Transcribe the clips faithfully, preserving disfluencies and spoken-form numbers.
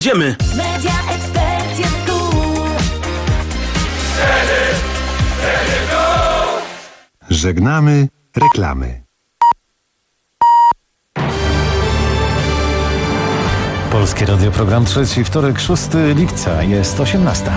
Idziemy! Media Expert jest tu. Żegnamy reklamy. Polskie Radio, program trzeci, wtorek, szóstego lipca, jest osiemnasta.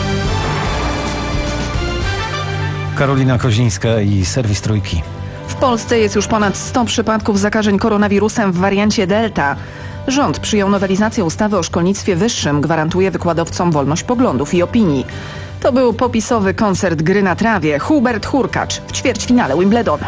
Karolina Kozińska i serwis Trójki. W Polsce jest już ponad sto przypadków zakażeń koronawirusem w wariancie Delta. Rząd przyjął nowelizację ustawy o szkolnictwie wyższym, gwarantuje wykładowcom wolność poglądów i opinii. To był popisowy koncert gry na trawie. Hubert Hurkacz w ćwierćfinale Wimbledonu.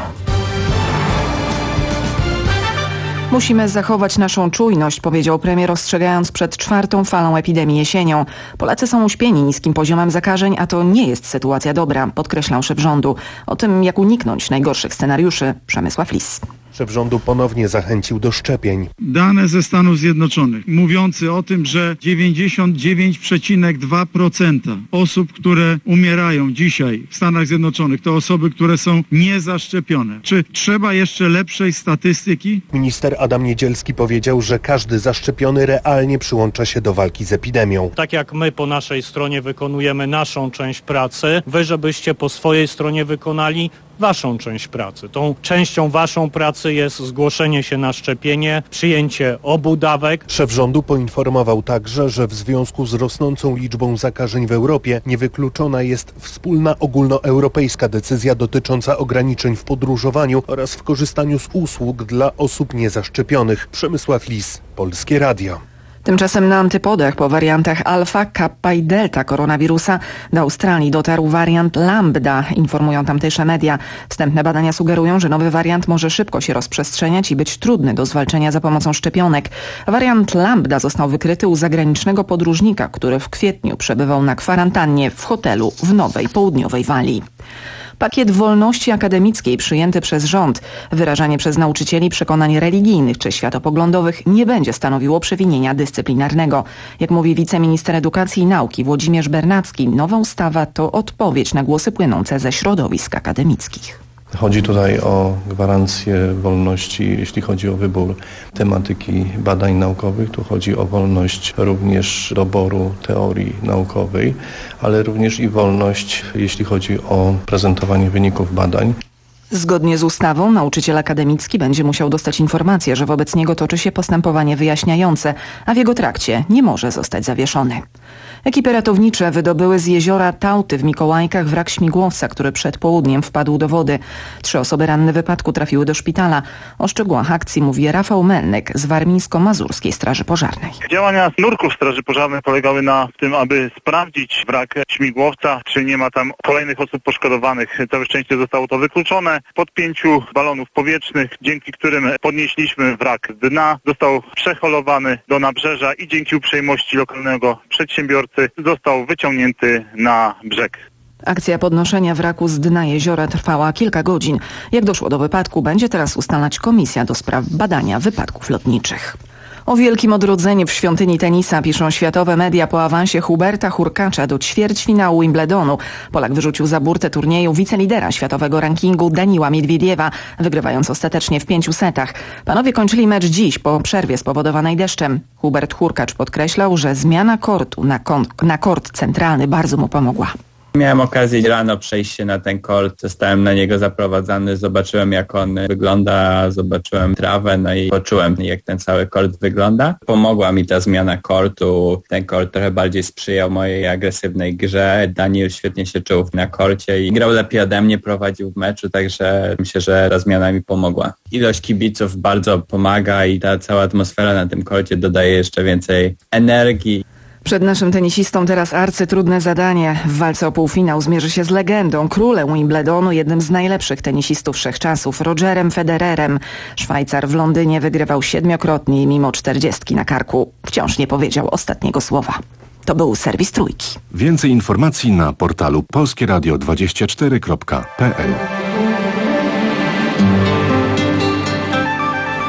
Musimy zachować naszą czujność, powiedział premier, ostrzegając przed czwartą falą epidemii jesienią. Polacy są uśpieni niskim poziomem zakażeń, a to nie jest sytuacja dobra, podkreślał szef rządu. O tym, jak uniknąć najgorszych scenariuszy, Przemysław Lis. Szef rządu ponownie zachęcił do szczepień. Dane ze Stanów Zjednoczonych mówiące o tym, że dziewięćdziesiąt dziewięć przecinek dwa procent osób, które umierają dzisiaj w Stanach Zjednoczonych, to osoby, które są niezaszczepione. Czy trzeba jeszcze lepszej statystyki? Minister Adam Niedzielski powiedział, że każdy zaszczepiony realnie przyłącza się do walki z epidemią. Tak jak my po naszej stronie wykonujemy naszą część pracy, wy żebyście po swojej stronie wykonali waszą część pracy. Tą częścią waszą pracy jest zgłoszenie się na szczepienie, przyjęcie obu dawek. Szef rządu poinformował także, że w związku z rosnącą liczbą zakażeń w Europie niewykluczona jest wspólna ogólnoeuropejska decyzja dotycząca ograniczeń w podróżowaniu oraz w korzystaniu z usług dla osób niezaszczepionych. Przemysław Lis, Polskie Radio. Tymczasem na antypodach po wariantach alfa, kappa i delta koronawirusa do Australii dotarł wariant lambda, informują tamtejsze media. Wstępne badania sugerują, że nowy wariant może szybko się rozprzestrzeniać i być trudny do zwalczenia za pomocą szczepionek. Wariant lambda został wykryty u zagranicznego podróżnika, który w kwietniu przebywał na kwarantannie w hotelu w Nowej Południowej Walii. Pakiet wolności akademickiej przyjęty przez rząd, wyrażanie przez nauczycieli przekonań religijnych czy światopoglądowych nie będzie stanowiło przewinienia dyscyplinarnego. Jak mówi wiceminister edukacji i nauki Włodzimierz Bernacki, nowa ustawa to odpowiedź na głosy płynące ze środowisk akademickich. Chodzi tutaj o gwarancję wolności, jeśli chodzi o wybór tematyki badań naukowych. Tu chodzi o wolność również doboru teorii naukowej, ale również i wolność, jeśli chodzi o prezentowanie wyników badań. Zgodnie z ustawą nauczyciel akademicki będzie musiał dostać informację, że wobec niego toczy się postępowanie wyjaśniające, a w jego trakcie nie może zostać zawieszony. Ekipy ratownicze wydobyły z jeziora Tałty w Mikołajkach wrak śmigłowca, który przed południem wpadł do wody. Trzy osoby ranne w wypadku trafiły do szpitala. O szczegółach akcji mówi Rafał Melnek z Warmińsko-Mazurskiej Straży Pożarnej. Działania nurków Straży Pożarnej polegały na tym, aby sprawdzić wrak śmigłowca, czy nie ma tam kolejnych osób poszkodowanych. Całe szczęście zostało to wykluczone. Pod pięciu balonów powietrznych, dzięki którym podnieśliśmy wrak z dna, został przeholowany do nabrzeża i dzięki uprzejmości lokalnego przedsiębiorcy został wyciągnięty na brzeg. Akcja podnoszenia wraku z dna jeziora trwała kilka godzin. Jak doszło do wypadku, będzie teraz ustalać komisja do spraw badania wypadków lotniczych. O wielkim odrodzeniu w świątyni tenisa piszą światowe media po awansie Huberta Hurkacza do ćwierćfinału Wimbledonu. Polak wyrzucił za burtę turnieju wicelidera światowego rankingu Daniła Miedwiediewa, wygrywając ostatecznie w pięciu setach. Panowie kończyli mecz dziś po przerwie spowodowanej deszczem. Hubert Hurkacz podkreślał, że zmiana kortu na, kon- na kort centralny bardzo mu pomogła. Miałem okazję rano przejść się na ten kort, zostałem na niego zaprowadzany, zobaczyłem jak on wygląda, zobaczyłem trawę, no i poczułem jak ten cały kort wygląda. Pomogła mi ta zmiana kortu, ten kort trochę bardziej sprzyjał mojej agresywnej grze. Daniel świetnie się czuł na korcie i grał lepiej ode mnie, prowadził w meczu, także myślę, że ta zmiana mi pomogła. Ilość kibiców bardzo pomaga i ta cała atmosfera na tym korcie dodaje jeszcze więcej energii. Przed naszym tenisistą teraz arcytrudne zadanie. W walce o półfinał zmierzy się z legendą, królem Wimbledonu, jednym z najlepszych tenisistów wszechczasów, Rogerem Federerem. Szwajcar w Londynie wygrywał siedmiokrotnie i mimo czterdziestki na karku wciąż nie powiedział ostatniego słowa. To był serwis Trójki. Więcej informacji na portalu polskie radio dwadzieścia cztery kropka p l.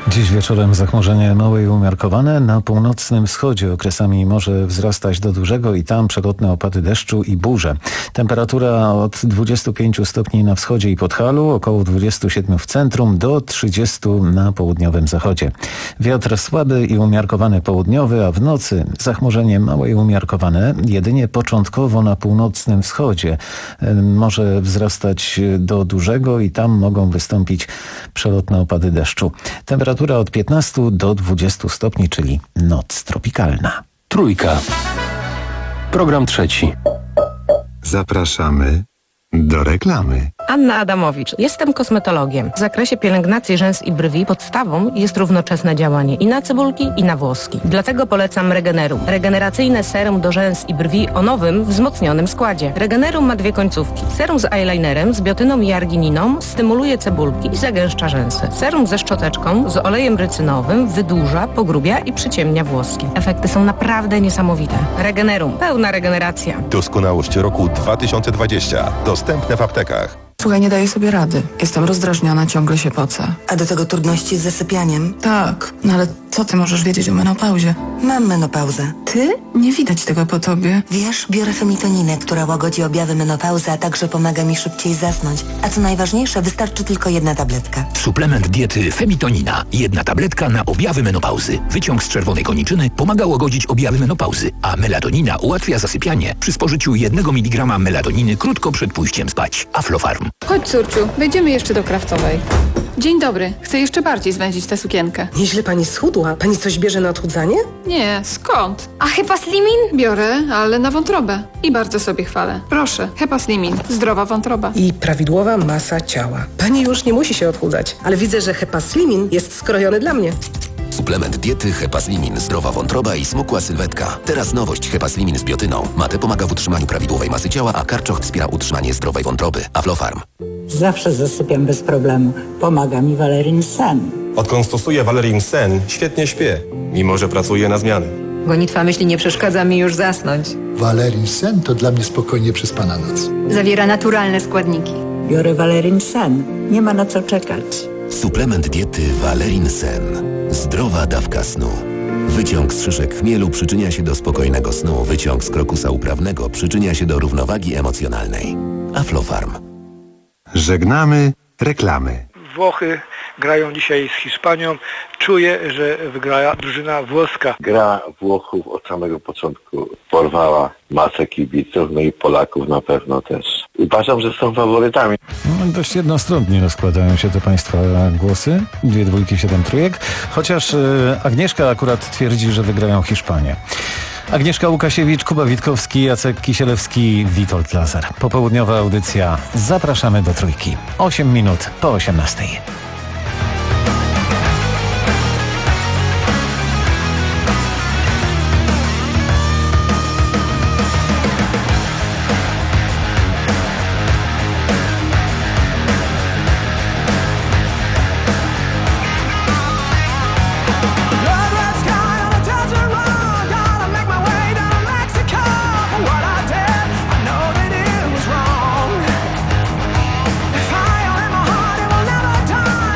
Dziś wieczorem zachmurzenie małe i umiarkowane. Na północnym wschodzie okresami może wzrastać do dużego i tam przelotne opady deszczu i burze. Temperatura od dwudziestu pięciu stopni na wschodzie i Podhalu, około dwudziestu siedmiu w centrum, do trzydziestu na południowym zachodzie. Wiatr słaby i umiarkowany południowy, a w nocy zachmurzenie małe i umiarkowane. Jedynie początkowo na północnym wschodzie może wzrastać do dużego i tam mogą wystąpić przelotne opady deszczu. Temperatura od piętnastu do dwudziestu stopni, czyli noc tropikalna. Trójka. Program trzeci. Zapraszamy do reklamy. Anna Adamowicz. Jestem kosmetologiem. W zakresie pielęgnacji rzęs i brwi podstawą jest równoczesne działanie i na cebulki, i na włoski. Dlatego polecam Regenerum. Regeneracyjne serum do rzęs i brwi o nowym, wzmocnionym składzie. Regenerum ma dwie końcówki. Serum z eyelinerem, z biotyną i argininą stymuluje cebulki i zagęszcza rzęsy. Serum ze szczoteczką, z olejem rycynowym wydłuża, pogrubia i przyciemnia włoski. Efekty są naprawdę niesamowite. Regenerum. Pełna regeneracja. Doskonałość roku dwa tysiące dwadzieścia. Dostępne w aptekach. Słuchaj, nie daję sobie rady. Jestem rozdrażniona, ciągle się pocę. A do tego trudności z zasypianiem? Tak, no ale co ty możesz wiedzieć o menopauzie? Mam menopauzę. Ty? Nie widać tego po tobie. Wiesz, biorę femitoninę, która łagodzi objawy menopauzy, a także pomaga mi szybciej zasnąć. A co najważniejsze, wystarczy tylko jedna tabletka. Suplement diety Femitonina. Jedna tabletka na objawy menopauzy. Wyciąg z czerwonej koniczyny pomaga łagodzić objawy menopauzy, a melatonina ułatwia zasypianie przy spożyciu jednego miligrama melatoniny krótko przed pójściem spać. Aflofarm. Chodź, córciu, wejdziemy jeszcze do Krawcowej. Dzień dobry. Chcę jeszcze bardziej zwęzić tę sukienkę. Nieźle pani schudła. Pani coś bierze na odchudzanie? Nie, skąd? A Hepaslimin? Biorę, ale na wątrobę. I bardzo sobie chwalę. Proszę, Hepaslimin. Zdrowa wątroba. I prawidłowa masa ciała. Pani już nie musi się odchudzać, ale widzę, że Hepaslimin jest skrojony dla mnie. Suplement diety Hepaslimin. Zdrowa wątroba i smukła sylwetka. Teraz nowość Hepaslimin z biotyną. Mate pomaga w utrzymaniu prawidłowej masy ciała, a karczoch wspiera utrzymanie zdrowej wątroby. Aflofarm. Zawsze zasypiam bez problemu. Pomaga mi Valerin Sen. Odkąd stosuję Valerin Sen, świetnie śpię, mimo że pracuję na zmiany. Gonitwa myśli nie przeszkadza mi już zasnąć. Valerin Sen to dla mnie spokojnie przespana noc. Zawiera naturalne składniki. Biorę Valerin Sen. Nie ma na co czekać. Suplement diety Valerin Sen. Zdrowa dawka snu. Wyciąg z szyszek chmielu przyczynia się do spokojnego snu. Wyciąg z krokusa uprawnego przyczynia się do równowagi emocjonalnej. Aflofarm. Żegnamy reklamy. Włochy grają dzisiaj z Hiszpanią. Czuję, że wygrała drużyna włoska. Gra Włochów od samego początku porwała masę kibiców, no i Polaków na pewno też. Uważam, że są faworytami. No, dość jednostronnie rozkładają się te państwa głosy. Dwie dwójki, siedem trójek. Chociaż y, Agnieszka akurat twierdzi, że wygrają Hiszpanię. Agnieszka Łukasiewicz, Kuba Witkowski, Jacek Kisielewski, Witold Lazar. Popołudniowa audycja. Zapraszamy do trójki. Osiem minut po osiemnastej. Fire in my heart, it will never die.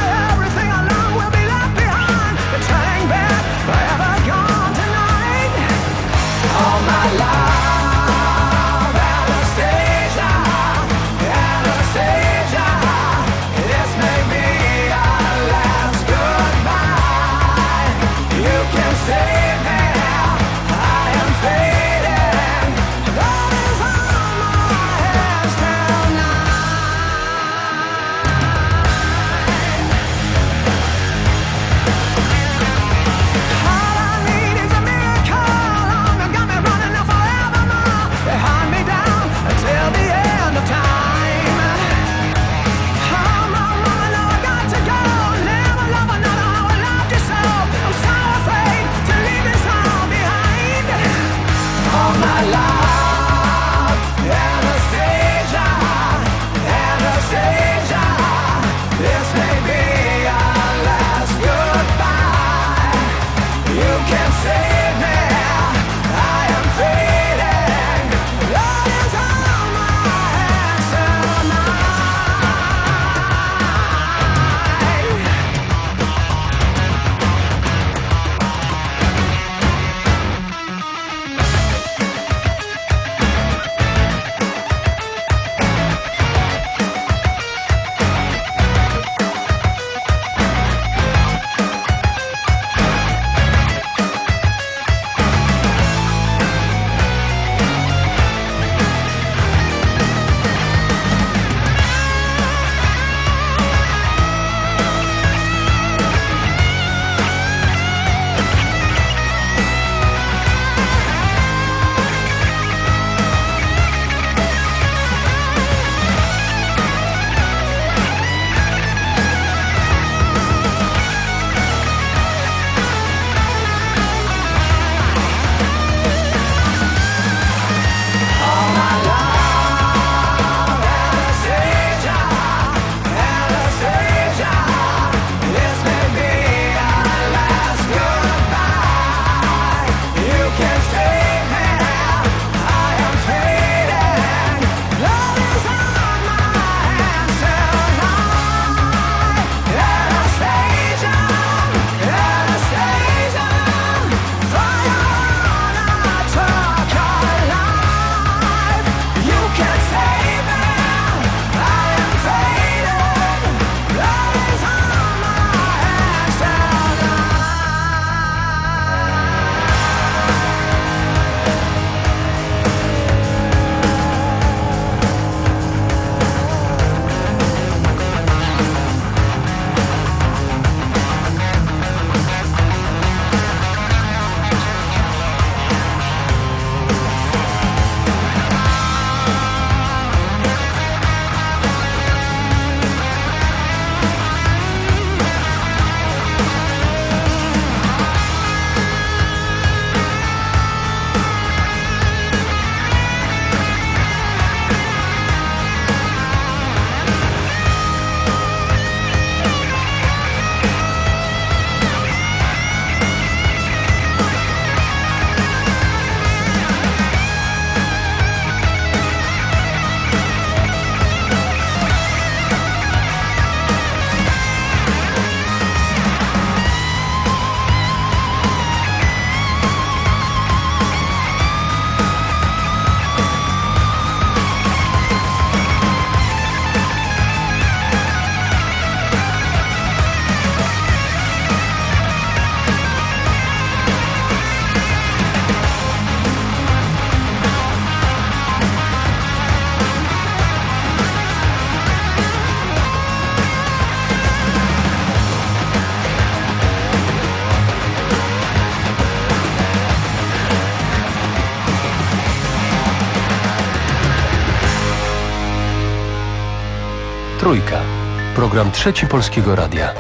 Trójka. Program Trzeci Polskiego Radia.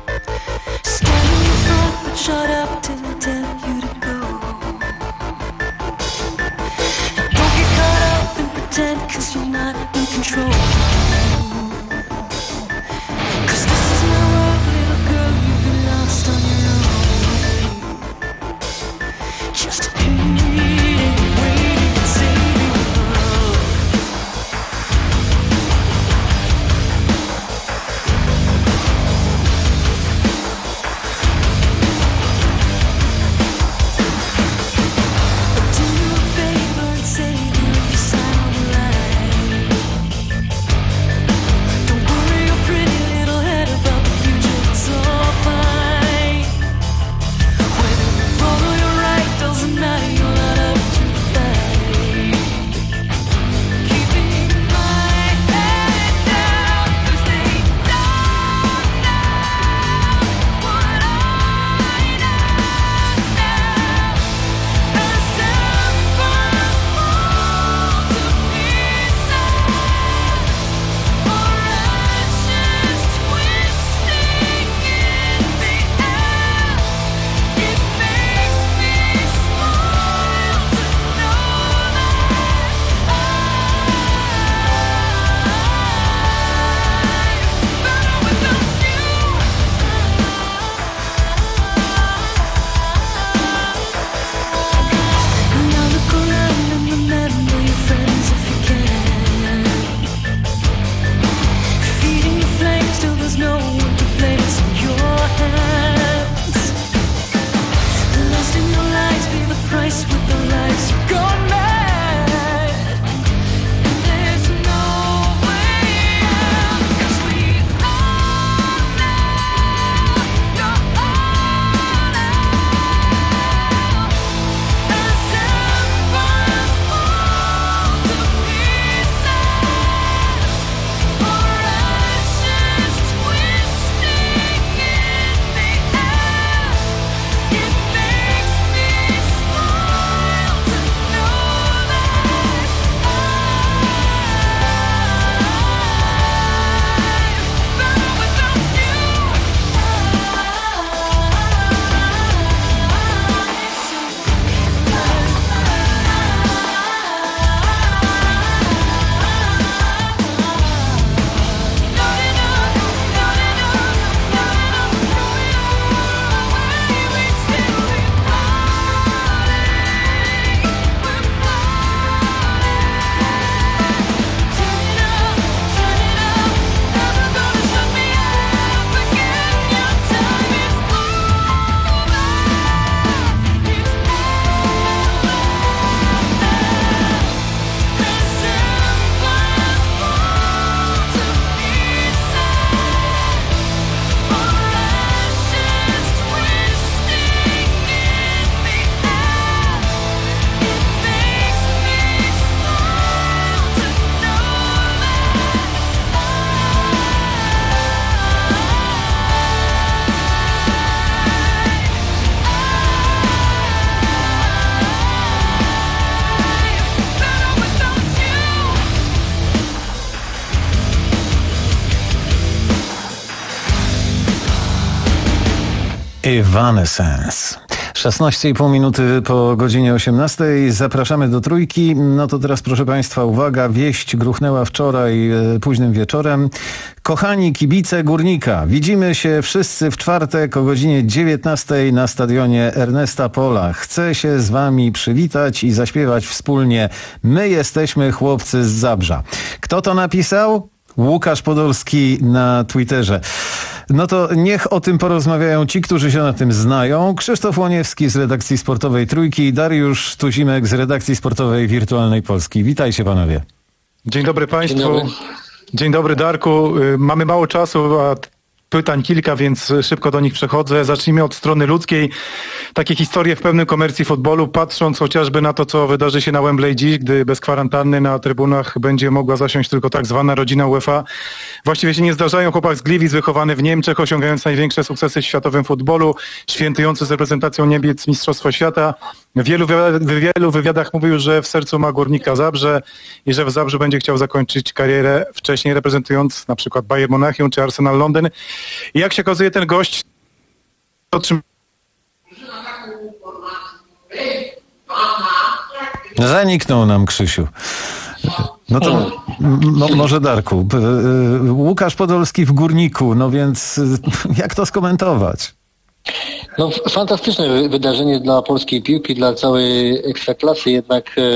Evanescence. szesnaście i pół minuty po godzinie osiemnastej. Zapraszamy do Trójki. No to teraz, proszę Państwa, uwaga, wieść gruchnęła wczoraj e, późnym wieczorem. Kochani kibice Górnika, widzimy się wszyscy w czwartek o godzinie dziewiętnastej na stadionie Ernesta Pola. Chcę się z Wami przywitać i zaśpiewać wspólnie My jesteśmy chłopcy z Zabrza. Kto to napisał? Łukasz Podolski na Twitterze. No to niech o tym porozmawiają ci, którzy się na tym znają. Krzysztof Łoniewski z redakcji sportowej Trójki i Dariusz Tuzimek z redakcji sportowej Wirtualnej Polski. Witajcie panowie. Dzień dobry Państwu. Dzień dobry, Dzień dobry Darku. Mamy mało czasu, a pytań kilka, więc szybko do nich przechodzę. Zacznijmy od strony ludzkiej. Takie historie w pełnym komercji futbolu, patrząc chociażby na to, co wydarzy się na Wembley dziś, gdy bez kwarantanny na trybunach będzie mogła zasiąść tylko tak zwana rodzina UEFA. Właściwie się nie zdarzają. Chłopak z Gliwic, wychowany w Niemczech, osiągając największe sukcesy w światowym futbolu, świętujący z reprezentacją Niemiec Mistrzostwo Świata. W wielu, w wielu wywiadach mówił, że w sercu ma Górnika Zabrze i że w Zabrzu będzie chciał zakończyć karierę wcześniej reprezentując na przykład Bayern Monachium czy Arsenal Londyn. I jak się okazuje, ten gość otrzymał... Zaniknął nam Krzysiu. No to no, może Darku. Łukasz Podolski w Górniku, no więc jak to skomentować? No, fantastyczne wydarzenie dla polskiej piłki, dla całej ekstraklasy, jednak e,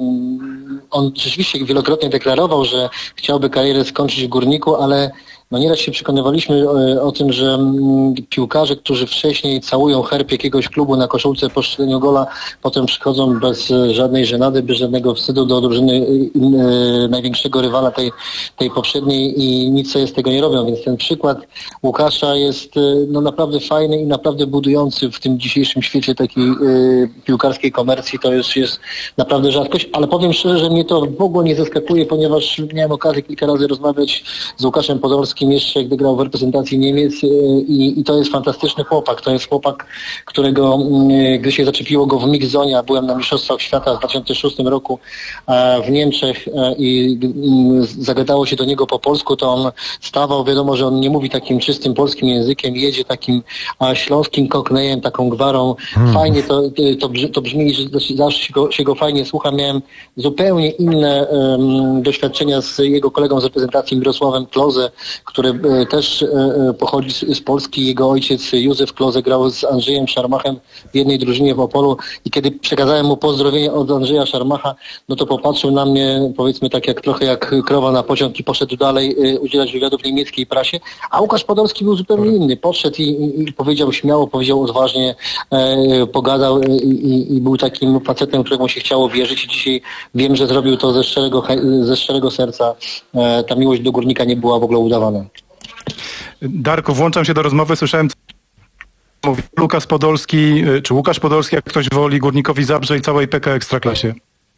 on rzeczywiście wielokrotnie deklarował, że chciałby karierę skończyć w Górniku, ale no nieraz się przekonywaliśmy o, o tym, że m, piłkarze, którzy wcześniej całują herb jakiegoś klubu na koszulce po strzeleniu gola, potem przychodzą bez żadnej żenady, bez żadnego wstydu do drużyny e, największego rywala tej, tej poprzedniej i nic sobie z tego nie robią. Więc ten przykład Łukasza jest e, no naprawdę fajny i naprawdę budujący w tym dzisiejszym świecie takiej e, piłkarskiej komercji. To jest, jest naprawdę rzadkość, ale powiem szczerze, że mnie to w ogóle nie zaskakuje, ponieważ miałem okazję kilka razy rozmawiać z Łukaszem Podolskim jeszcze, gdy grał w reprezentacji Niemiec i, i to jest fantastyczny chłopak. To jest chłopak, którego, gdy się zaczepiło go w mix-zonie, a byłem na Mistrzostwach Świata w dwa tysiące szóstym roku w Niemczech i zagadało się do niego po polsku, to on stawał, wiadomo, że on nie mówi takim czystym polskim językiem, jedzie takim śląskim koknejem, taką gwarą. Hmm. Fajnie to, to, to brzmi, że zawsze się go, się go fajnie słucha. Miałem zupełnie inne um, doświadczenia z jego kolegą z reprezentacji Mirosławem Klose, który też pochodzi z Polski. Jego ojciec Józef Klose grał z Andrzejem Szarmachem w jednej drużynie w Opolu i kiedy przekazałem mu pozdrowienie od Andrzeja Szarmacha, no to popatrzył na mnie, powiedzmy tak jak trochę jak krowa na pociąg i poszedł dalej udzielać wywiadów niemieckiej prasie, a Łukasz Podolski był zupełnie inny. Podszedł i, i, i powiedział śmiało, powiedział odważnie, e, pogadał i, i był takim facetem, któremu się chciało wierzyć i dzisiaj wiem, że zrobił to ze szczerego, ze szczerego serca. E, ta miłość do Górnika nie była w ogóle udawana. Darku, włączam się do rozmowy. Słyszałem, co mówi Łukasz Podolski, czy Łukasz Podolski, jak ktoś woli, Górnikowi Zabrze i całej P K Ekstraklasie.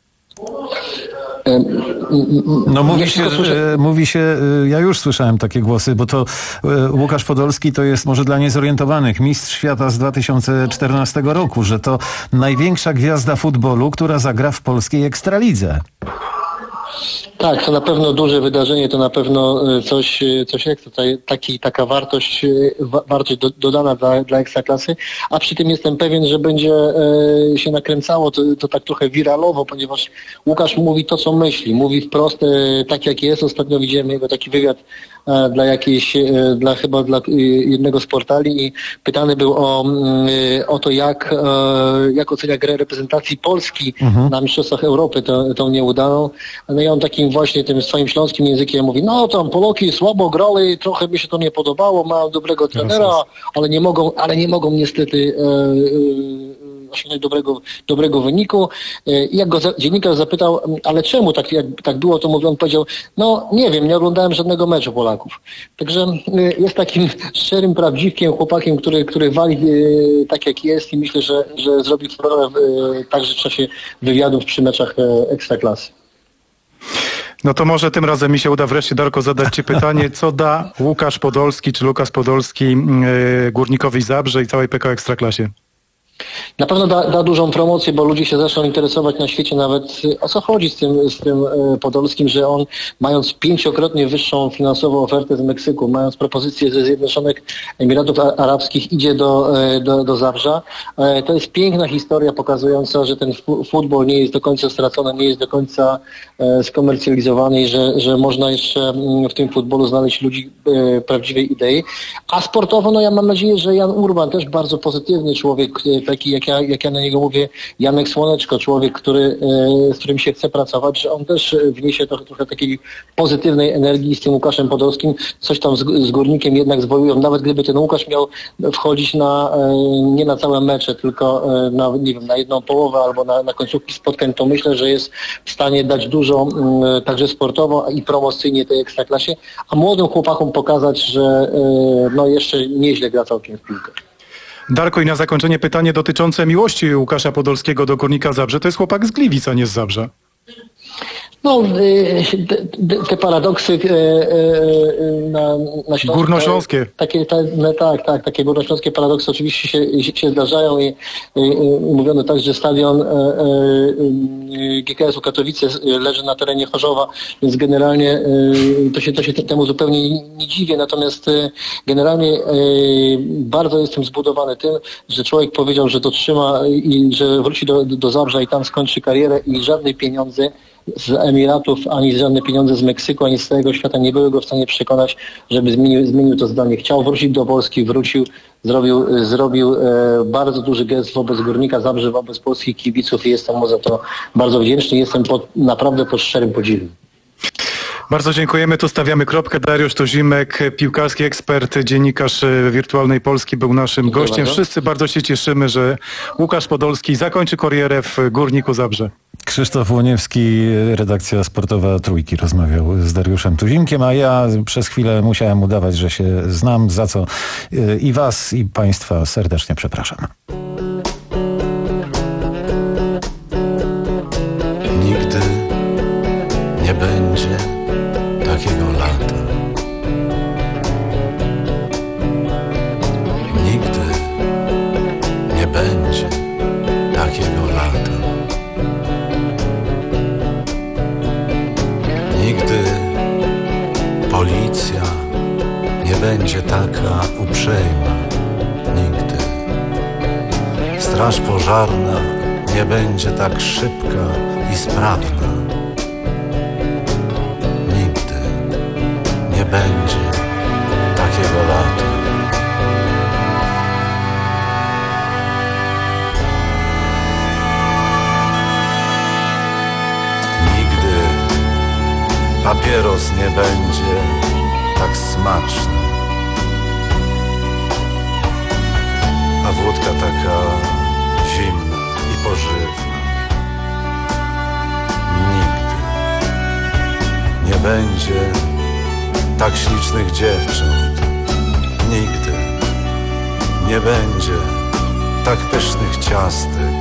No mówi się, że, mówi się, ja już słyszałem takie głosy, bo to Łukasz Podolski to jest może dla niezorientowanych mistrz świata z dwa tysiące czternastego roku, że to największa gwiazda futbolu, która zagra w polskiej Ekstralidze. Tak, to na pewno duże wydarzenie, to na pewno coś, coś jak tutaj, taki, taka wartość, wartość do, dodana dla, dla Ekstraklasy, a przy tym jestem pewien, że będzie e, się nakręcało to, to tak trochę wiralowo, ponieważ Łukasz mówi to, co myśli, mówi wprost, e, tak jak jest. Ostatnio widziałem jego taki wywiad e, dla jakiejś, e, dla chyba dla e, jednego z portali i pytany był o, e, o to, jak, e, jak ocenia grę reprezentacji Polski mhm. na Mistrzostwach Europy, tą, tą nieudaną. No i on takim właśnie tym swoim śląskim językiem mówi, no tam Poloki słabo grali, trochę mi się to nie podobało, mają dobrego trenera, ale nie mogą, ale nie mogą niestety e, e, osiągnąć dobrego, dobrego wyniku. E, I jak go za, dziennikarz zapytał, ale czemu tak, jak, tak było, to mówi, on powiedział, no nie wiem, nie oglądałem żadnego meczu Polaków. Także e, jest takim szczerym prawdziwkiem, chłopakiem, który, który wali e, tak jak jest i myślę, że, że zrobi furorę e, także w czasie wywiadów przy meczach e, Ekstraklasy. No to może tym razem mi się uda wreszcie, Darko, zadać Ci pytanie, co da Łukasz Podolski czy Lukas Podolski yy, Górnikowi Zabrze i całej P K Ekstraklasie? Na pewno da, da dużą promocję, bo ludzie się zaczną interesować na świecie nawet, o co chodzi z tym, z tym e, Podolskim, że on, mając pięciokrotnie wyższą finansową ofertę z Meksyku, mając propozycję ze Zjednoczonych Emiratów Arabskich, idzie do, e, do, do Zabrza. E, to jest piękna historia pokazująca, że ten futbol nie jest do końca stracony, nie jest do końca e, skomercjalizowany i że, że można jeszcze w tym futbolu znaleźć ludzi e, prawdziwej idei. A sportowo, no ja mam nadzieję, że Jan Urban, też bardzo pozytywny człowiek, taki, jak ja, jak ja na niego mówię, Janek Słoneczko, człowiek, który, z którym się chce pracować, że on też wniesie trochę, trochę takiej pozytywnej energii z tym Łukaszem Podolskim, coś tam z, z Górnikiem jednak zwojują. Nawet gdyby ten Łukasz miał wchodzić na, nie na całe mecze, tylko na, nie wiem, na jedną połowę albo na, na końcówki spotkań, to myślę, że jest w stanie dać dużo także sportowo i promocyjnie tej Ekstraklasie, a młodym chłopakom pokazać, że no jeszcze nieźle gra całkiem w piłkę. Darko, i na zakończenie pytanie dotyczące miłości Łukasza Podolskiego do Górnika Zabrze. To jest chłopak z Gliwic, a nie z Zabrza. No, te, te paradoksy na, na Śląsku, górnośląskie. Takie, te, no, tak, tak, takie górnośląskie paradoksy oczywiście się, się zdarzają i, i, i mówiono tak, że stadion G K S-u Katowice leży na terenie Chorzowa, więc generalnie to się, to się temu zupełnie nie, nie dziwię, natomiast generalnie bardzo jestem zbudowany tym, że człowiek powiedział, że to trzyma i że wróci do, do Zabrza i tam skończy karierę i żadne pieniądze z Emiratów, ani żadne pieniądze z Meksyku, ani z całego świata nie były go w stanie przekonać, żeby zmienił, zmienił to zdanie. Chciał wrócić do Polski, wrócił, zrobił, zrobił e, bardzo duży gest wobec Górnika Zabrze, wobec polskich kibiców i jestem mu za to bardzo wdzięczny. Jestem pod, naprawdę pod szczerym podziwem. Bardzo dziękujemy. Tu stawiamy kropkę. Dariusz Tuzimek, piłkarski ekspert, dziennikarz Wirtualnej Polski, był naszym Dziękuję gościem. Bardzo. Wszyscy bardzo się cieszymy, że Łukasz Podolski zakończy karierę w Górniku Zabrze. Krzysztof Łoniewski, redakcja sportowa Trójki, rozmawiał z Dariuszem Tuzimkiem, a ja przez chwilę musiałem udawać, że się znam, za co i was, i państwa serdecznie przepraszam. Nigdy nie będzie takiego lata. Nigdy nie będzie takiego lata. Nigdy policja nie będzie taka uprzejma. Nigdy straż pożarna nie będzie tak szybka i sprawna. Nigdy nie będzie takiego lata. Nigdy papieros nie będzie tak smaczny, a wódka taka zimna i pożywna. Nigdy nie będzie tak ślicznych dziewcząt. Nigdy nie będzie tak pysznych ciastek.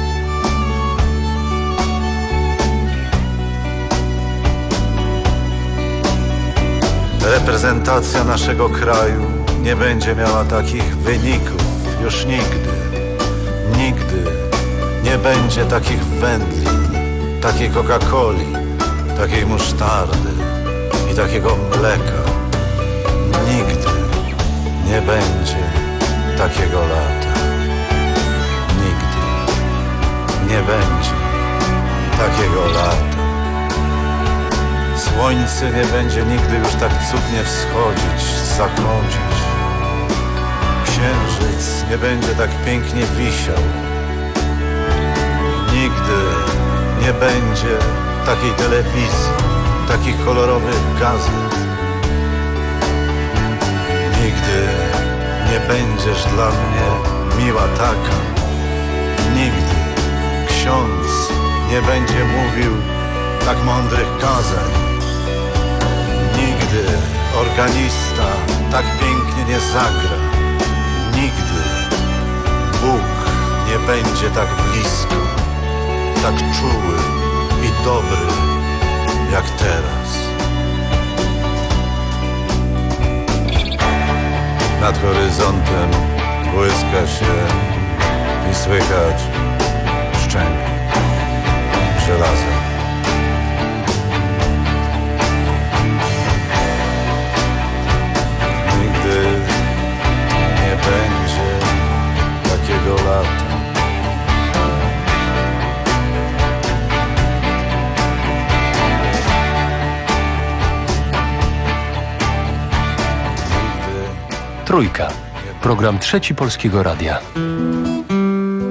Reprezentacja naszego kraju nie będzie miała takich wyników już nigdy. Nigdy nie będzie takich wędlin, takiej Coca-Coli, takiej musztardy i takiego mleka. Nigdy nie będzie takiego lata. Nigdy nie będzie takiego lata. Słońce nie będzie nigdy już tak cudnie wschodzić, zachodzić. Księżyc nie będzie tak pięknie wisiał. Nigdy nie będzie takiej telewizji, takich kolorowych gazet. Nigdy nie będziesz dla mnie miła taka. Nigdy ksiądz nie będzie mówił tak mądrych kazań. Nigdy organista tak pięknie nie zagra. Nigdy Bóg nie będzie tak blisko, tak czuły i dobry jak teraz. Nad horyzontem błyska się i słychać szczęk żelaza. Nigdy nie będzie takiego lata. Trójka. Program Trzeci Polskiego Radia.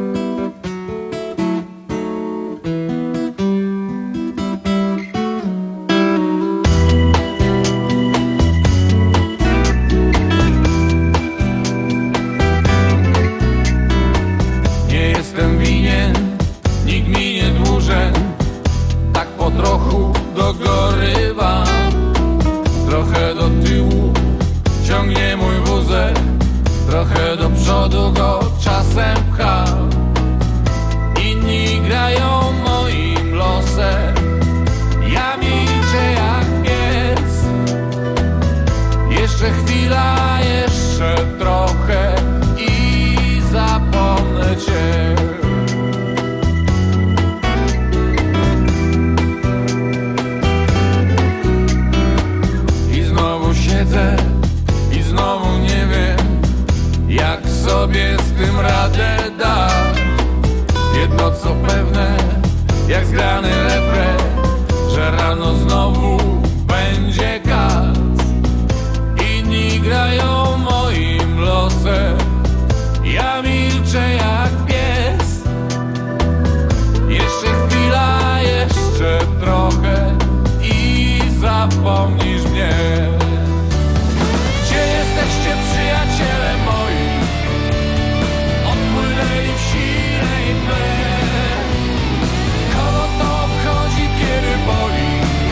grany refren, że rano znowu będzie kac. Inni grają moim losem, ja milczę jak pies. Jeszcze chwila, jeszcze trochę i zapomnisz mnie. Gdzie jesteście, przyjaciele moi? Odpłynęli w sinej mgle. Kogo to obchodzi, kiedy boli?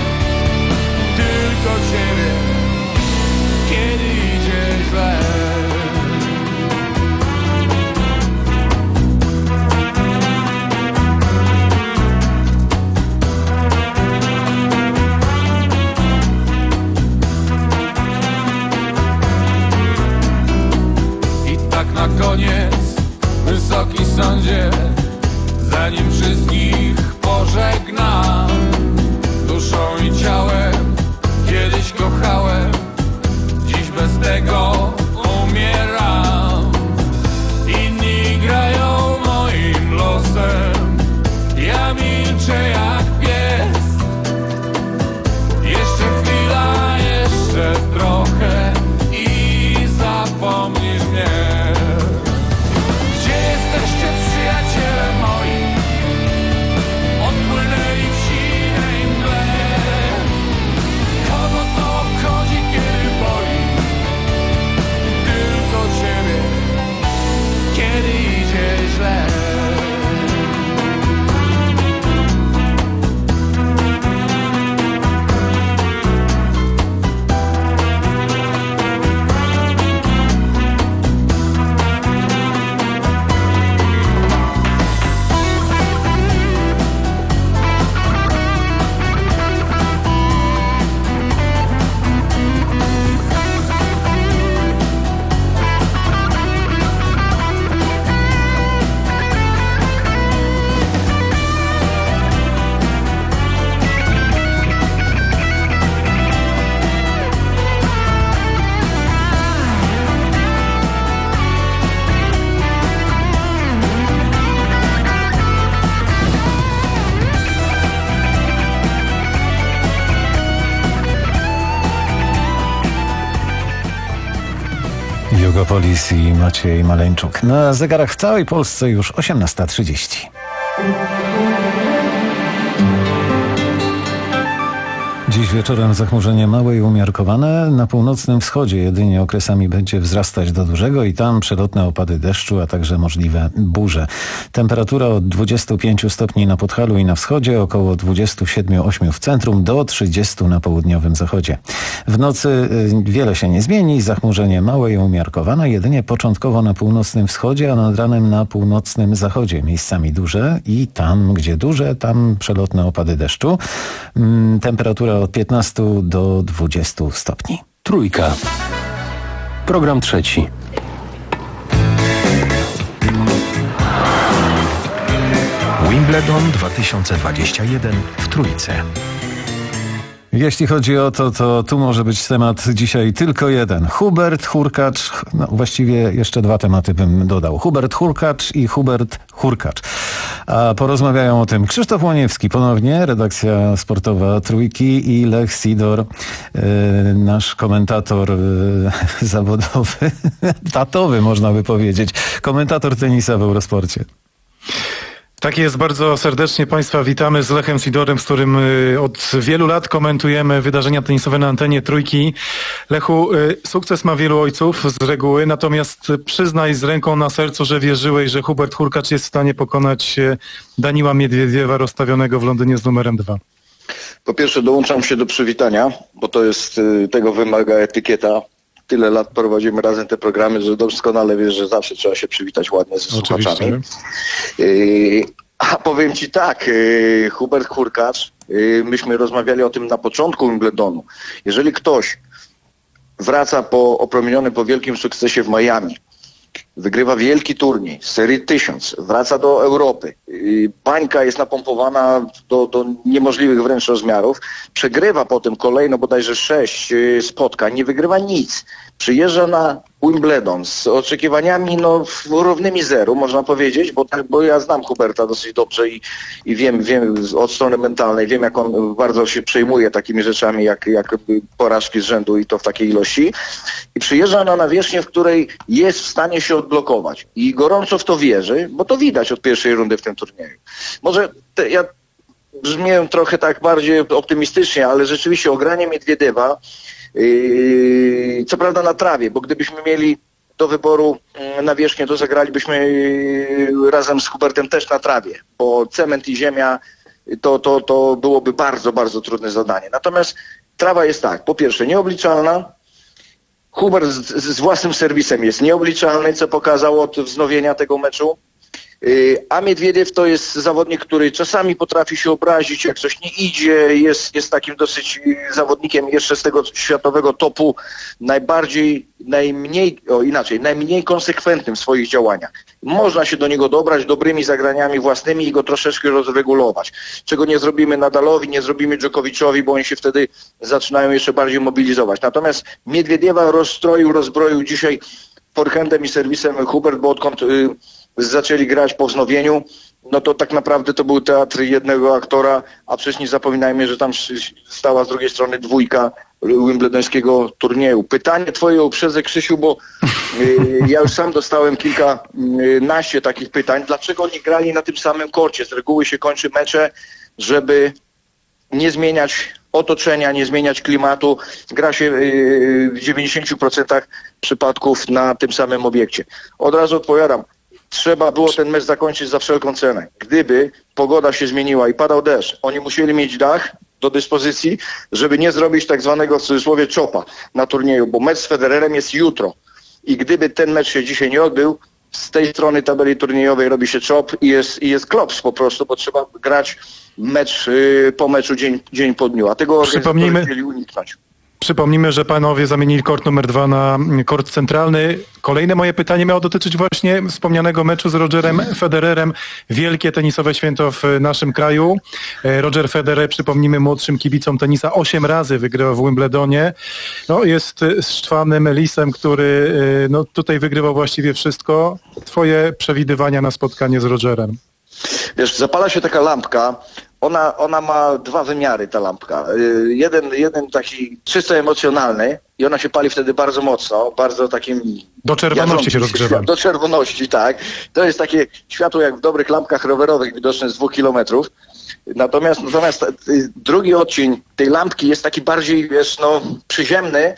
Tylko ciebie, kiedy idzie źle. Na koniec, wysoki sądzie, zanim wszystkich pożegnam, duszą i ciałem kiedyś kochałem, dziś bez tego umieram. Inni grają moim losem, ja milczę jak pies. Jeszcze chwila, jeszcze trochę i zapomnisz mnie. Jesteście przyjaciele moi, odpłynęli w sinej mgle. Kogo to obchodzi, kiedy boli? Tylko ciebie, kiedy idzie źle. Jugopolis i Maciej Maleńczuk. Na zegarach w całej Polsce już osiemnasta trzydzieści. Dziś wieczorem zachmurzenie małe i umiarkowane. Na północnym wschodzie jedynie okresami będzie wzrastać do dużego i tam przelotne opady deszczu, a także możliwe burze. Temperatura od dwudziestu pięciu stopni na Podhalu i na wschodzie, około dwudziestu siedmiu ośmiu w centrum, do trzydziestu na południowym zachodzie. W nocy wiele się nie zmieni, zachmurzenie małe i umiarkowane, jedynie początkowo na północnym wschodzie, a nad ranem na północnym zachodzie. Miejscami duże i tam, gdzie duże, tam przelotne opady deszczu. Temperatura od piętnastu do dwudziestu stopni. Trójka. Program trzeci. Wimbledon dwa tysiące dwadzieścia jeden w Trójce. Jeśli chodzi o to, to tu może być temat dzisiaj tylko jeden. Hubert Hurkacz, no właściwie jeszcze dwa tematy bym dodał. Hubert Hurkacz i Hubert Hurkacz. A porozmawiają o tym Krzysztof Łoniewski ponownie, redakcja sportowa Trójki, i Lech Sidor, yy, nasz komentator yy, zawodowy, tatowy można by powiedzieć, komentator tenisa w Eurosporcie. Tak jest, bardzo serdecznie Państwa witamy z Lechem Sidorem, z którym od wielu lat komentujemy wydarzenia tenisowe na antenie Trójki. Lechu, sukces ma wielu ojców z reguły, natomiast przyznaj z ręką na sercu, że wierzyłeś, że Hubert Hurkacz jest w stanie pokonać Daniła Miedwiediewa rozstawionego w Londynie z numerem dwa. Po pierwsze dołączam się do przywitania, bo to jest, tego wymaga etykieta. Tyle lat prowadzimy razem te programy, że doskonale wiesz, że zawsze trzeba się przywitać ładnie ze słuchaczami. Yy, a powiem Ci tak, yy, Hubert Hurkacz, yy, myśmy rozmawiali o tym na początku Wimbledonu. Jeżeli ktoś wraca po opromieniony po wielkim sukcesie w Miami, wygrywa wielki turniej, serii tysiąc, wraca do Europy, bańka jest napompowana do, do niemożliwych wręcz rozmiarów, przegrywa potem kolejno bodajże sześć spotkań, nie wygrywa nic. Przyjeżdża na Wimbledon z oczekiwaniami no, równymi zeru, można powiedzieć, bo, tak, bo ja znam Huberta dosyć dobrze i, i wiem, wiem od strony mentalnej, wiem jak on bardzo się przejmuje takimi rzeczami jak, jak porażki z rzędu i to w takiej ilości. I przyjeżdża na nawierzchnię, w której jest w stanie się odblokować. I gorąco w to wierzy, bo to widać od pierwszej rundy w tym turnieju. Może te, ja brzmię trochę tak bardziej optymistycznie, ale rzeczywiście ogranie Miedwiediewa, Yy, co prawda na trawie, bo gdybyśmy mieli do wyboru nawierzchnię, to zagralibyśmy yy, razem z Hubertem też na trawie, bo cement i ziemia to, to, to byłoby bardzo, bardzo trudne zadanie. Natomiast trawa jest tak, po pierwsze nieobliczalna, Hubert z, z własnym serwisem jest nieobliczalny, co pokazało od wznowienia tego meczu. A Miedwiediew to jest zawodnik, który czasami potrafi się obrazić, jak coś nie idzie, jest, jest takim dosyć zawodnikiem jeszcze z tego światowego topu, najbardziej, najmniej, o inaczej, najmniej konsekwentnym w swoich działaniach. Można się do niego dobrać dobrymi zagraniami własnymi i go troszeczkę rozregulować. Czego nie zrobimy Nadalowi, nie zrobimy Dżokowiczowi, bo oni się wtedy zaczynają jeszcze bardziej mobilizować. Natomiast Miedwiediewa rozstroił, rozbroił dzisiaj forehandem i serwisem Hubert, bo odkąd y, zaczęli grać po wznowieniu, no to tak naprawdę to był teatr jednego aktora, a przecież nie zapominajmy, że tam stała z drugiej strony dwójka wimbledońskiego turnieju. Pytanie twoje uprzedzę, Krzysiu, bo y, ja już sam dostałem kilkanaście takich pytań. Dlaczego oni grali na tym samym korcie? Z reguły się kończy mecze, żeby nie zmieniać otoczenia, nie zmieniać klimatu. Gra się y, w dziewięćdziesięciu procentach przypadków na tym samym obiekcie. Od razu odpowiadam. Trzeba było ten mecz zakończyć za wszelką cenę. Gdyby pogoda się zmieniła i padał deszcz, oni musieli mieć dach do dyspozycji, żeby nie zrobić tak zwanego w cudzysłowie czopa na turnieju, bo mecz z Federerem jest jutro. I gdyby ten mecz się dzisiaj nie odbył, z tej strony tabeli turniejowej robi się czop i jest, i jest klops po prostu, bo trzeba grać mecz yy, po meczu, dzień, dzień po dniu. A tego Przypomnijmy, chcieli uniknąć. Przypomnijmy, że panowie zamienili kort numer dwa na kort centralny. Kolejne moje pytanie miało dotyczyć właśnie wspomnianego meczu z Rogerem Federerem. Wielkie tenisowe święto w naszym kraju. Roger Federer, przypomnijmy młodszym kibicom tenisa, osiem razy wygrywał w Wimbledonie. No, jest szczwanym lisem, który no, tutaj wygrywał właściwie wszystko. Twoje przewidywania na spotkanie z Rogerem? Wiesz, zapala się taka lampka. Ona, ona ma dwa wymiary, ta lampka. Jeden, jeden taki czysto emocjonalny i ona się pali wtedy bardzo mocno, bardzo takim... Do czerwoności się rozgrzewa. Do czerwoności, tak. To jest takie światło jak w dobrych lampkach rowerowych, widoczne z dwóch kilometrów. Natomiast, natomiast drugi odcień tej lampki jest taki bardziej, wiesz, no, przyziemny.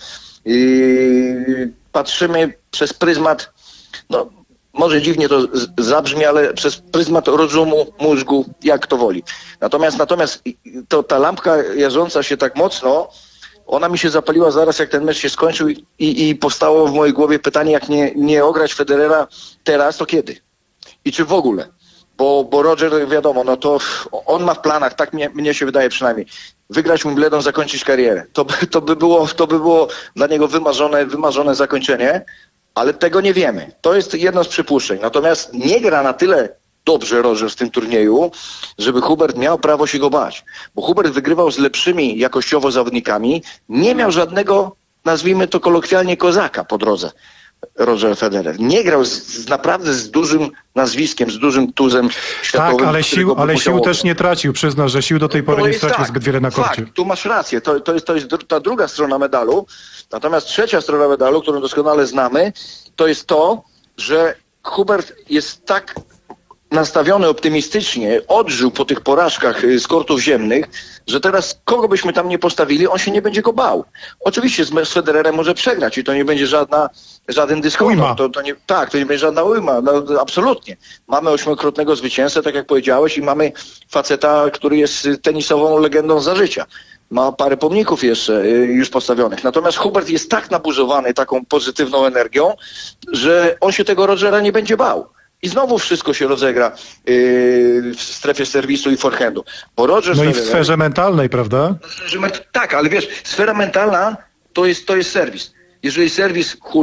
Yy, patrzymy przez pryzmat, no, może dziwnie to zabrzmi, ale przez pryzmat rozumu, mózgu, jak to woli. Natomiast natomiast to ta lampka jarząca się tak mocno, ona mi się zapaliła zaraz, jak ten mecz się skończył i, i powstało w mojej głowie pytanie, jak nie, nie ograć Federera teraz, to kiedy? I czy w ogóle? Bo, bo Roger, wiadomo, no to on ma w planach, tak mnie, mnie się wydaje przynajmniej, wygrać Wimbledon, zakończyć karierę. To, to, by było, to by było dla niego wymarzone, wymarzone zakończenie. Ale tego nie wiemy. To jest jedno z przypuszczeń. Natomiast nie gra na tyle dobrze Roger w tym turnieju, żeby Hubert miał prawo się go bać. Bo Hubert wygrywał z lepszymi jakościowo zawodnikami. Nie miał żadnego, nazwijmy to kolokwialnie, kozaka po drodze. Roger Federer. Nie grał z, z naprawdę z dużym nazwiskiem, z dużym tuzem światowym. Tak, ale sił, ale sił też nie tracił. Przyznasz, że sił do tej pory nie stracił tak, zbyt wiele na korcie. Tak, tu masz rację. To, to, jest, to jest ta druga strona medalu. Natomiast trzecia strona medalu, którą doskonale znamy, to jest to, że Hubert jest tak nastawiony optymistycznie, odżył po tych porażkach z kortów ziemnych, że teraz kogo byśmy tam nie postawili, on się nie będzie go bał. Oczywiście z, z Federerem może przegrać i to nie będzie żadna, żaden dyskomfort. To, to nie, tak, to nie będzie żadna ujma. No, absolutnie. Mamy ośmiokrotnego zwycięzcę, tak jak powiedziałeś, i mamy faceta, który jest tenisową legendą za życia. Ma parę pomników jeszcze już postawionych. Natomiast Hubert jest tak naburzowany taką pozytywną energią, że on się tego Rogera nie będzie bał. I znowu wszystko się rozegra yy, w strefie serwisu i forehandu. Bo Roger no Federer, i w sferze mentalnej, prawda? Tak, ale wiesz, sfera mentalna to jest, to jest serwis. Jeżeli serwis hula,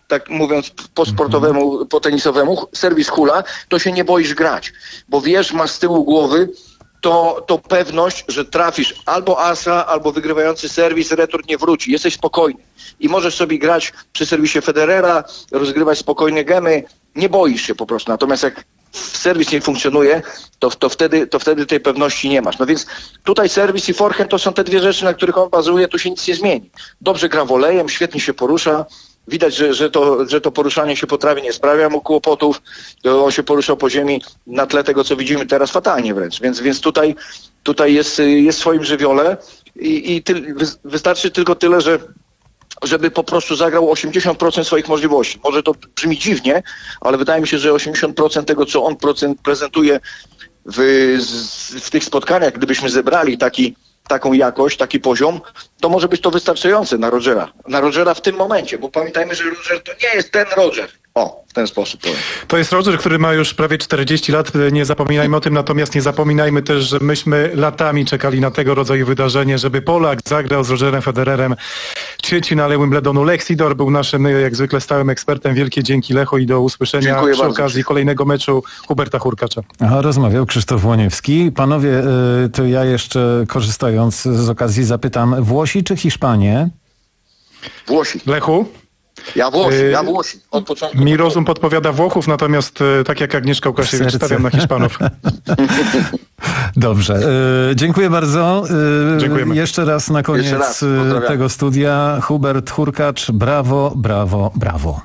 tak mówiąc po sportowemu, po tenisowemu, serwis hula, to się nie boisz grać, bo wiesz, masz z tyłu głowy to, to pewność, że trafisz albo asa, albo wygrywający serwis, retur nie wróci. Jesteś spokojny i możesz sobie grać przy serwisie Federera, rozgrywać spokojne gemy, nie boisz się po prostu. Natomiast jak serwis nie funkcjonuje, to, to, wtedy, to wtedy tej pewności nie masz. No więc tutaj serwis i forehand to są te dwie rzeczy, na których on bazuje, tu się nic nie zmieni. Dobrze gra wolejem, świetnie się porusza. Widać, że, że, to, że to poruszanie się po trawie nie sprawia mu kłopotów. On się poruszał po ziemi na tle tego, co widzimy teraz, fatalnie wręcz. Więc, więc tutaj, tutaj jest, jest w swoim żywiole i, i ty, wystarczy tylko tyle, że żeby po prostu zagrał osiemdziesiąt procent swoich możliwości. Może to brzmi dziwnie, ale wydaje mi się, że osiemdziesiąt procent tego, co on prezentuje w, w tych spotkaniach, gdybyśmy zebrali taki, taką jakość, taki poziom, to może być to wystarczające na Rogera. Na Rogera w tym momencie, bo pamiętajmy, że Roger to nie jest ten Roger. O, w ten sposób powiem. To jest Roger, który ma już prawie czterdzieści lat, nie zapominajmy o tym, natomiast nie zapominajmy też, że myśmy latami czekali na tego rodzaju wydarzenie, żeby Polak zagrał z Rogerem Federerem ćwierćfinale Wimbledonu. Lech Sidor był naszym, jak zwykle, stałym ekspertem. Wielkie dzięki, Lecho, i do usłyszenia Dziękuję przy bardzo. okazji kolejnego meczu Huberta Hurkacza. Aha, rozmawiał Krzysztof Łoniewski. Panowie, to ja jeszcze korzystając z okazji zapytam, Włosi czy Hiszpanie? Włosi. Lechu? Ja Włosi, ja Włosi. Od początku. Mi rozum podpowiada Włochów, natomiast tak jak Agnieszka Łukasiewicz, stawiam na Hiszpanów. Dobrze. E, dziękuję bardzo. E, Dziękujemy. Jeszcze raz na koniec Jeszcze raz. tego studia. Hubert Hurkacz. Brawo, brawo, brawo.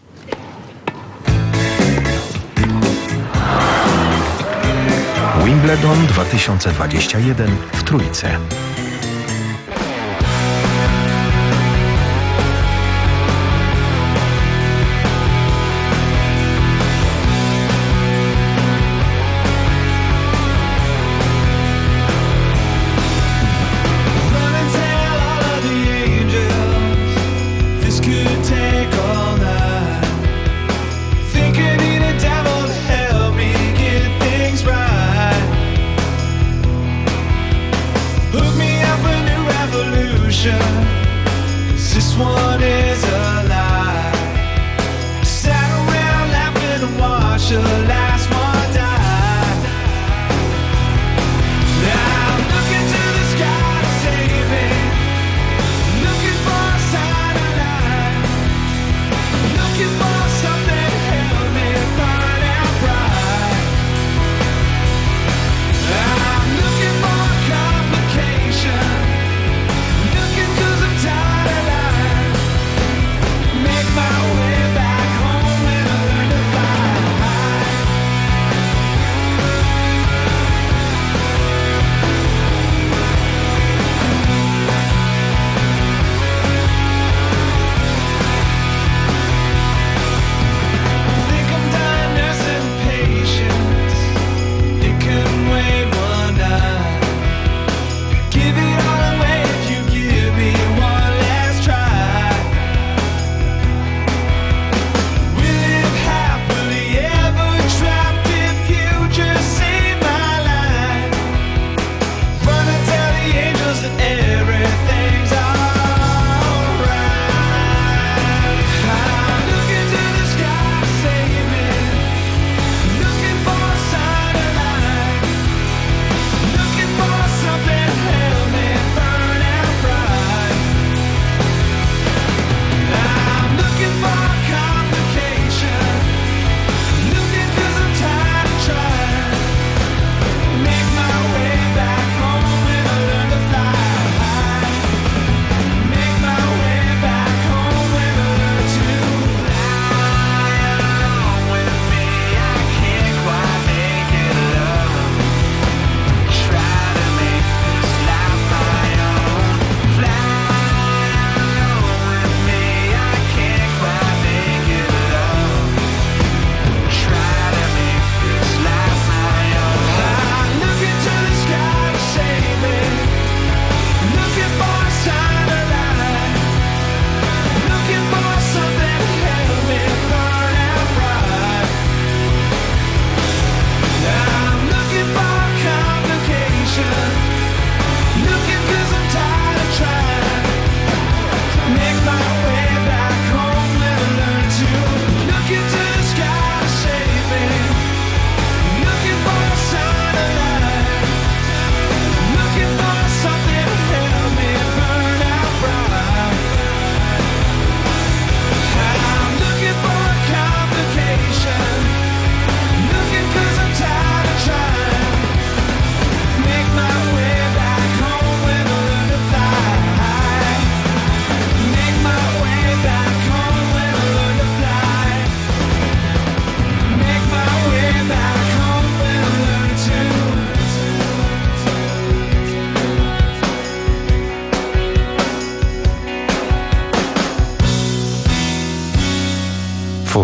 Wimbledon dwa tysiące dwadzieścia jeden w Trójce. This one is a lie. Sat around laughing and watched the last one die. Now I'm looking to the sky to save me, looking for a sign of life, looking for something to help me find out right. I'm looking for a complication, looking 'cause I'm tired of life. Make my way back home and I learn to fly high.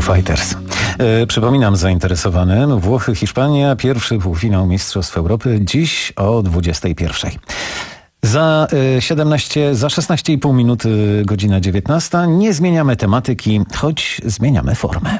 Fighters. E, przypominam zainteresowany, Włochy, Hiszpania, pierwszy półfinał Mistrzostw Europy dziś o dwudziestej pierwszej. Za y, siedemnaście, za szesnaście i pół minuty, godzina dziewiętnasta. Nie zmieniamy tematyki, choć zmieniamy formę.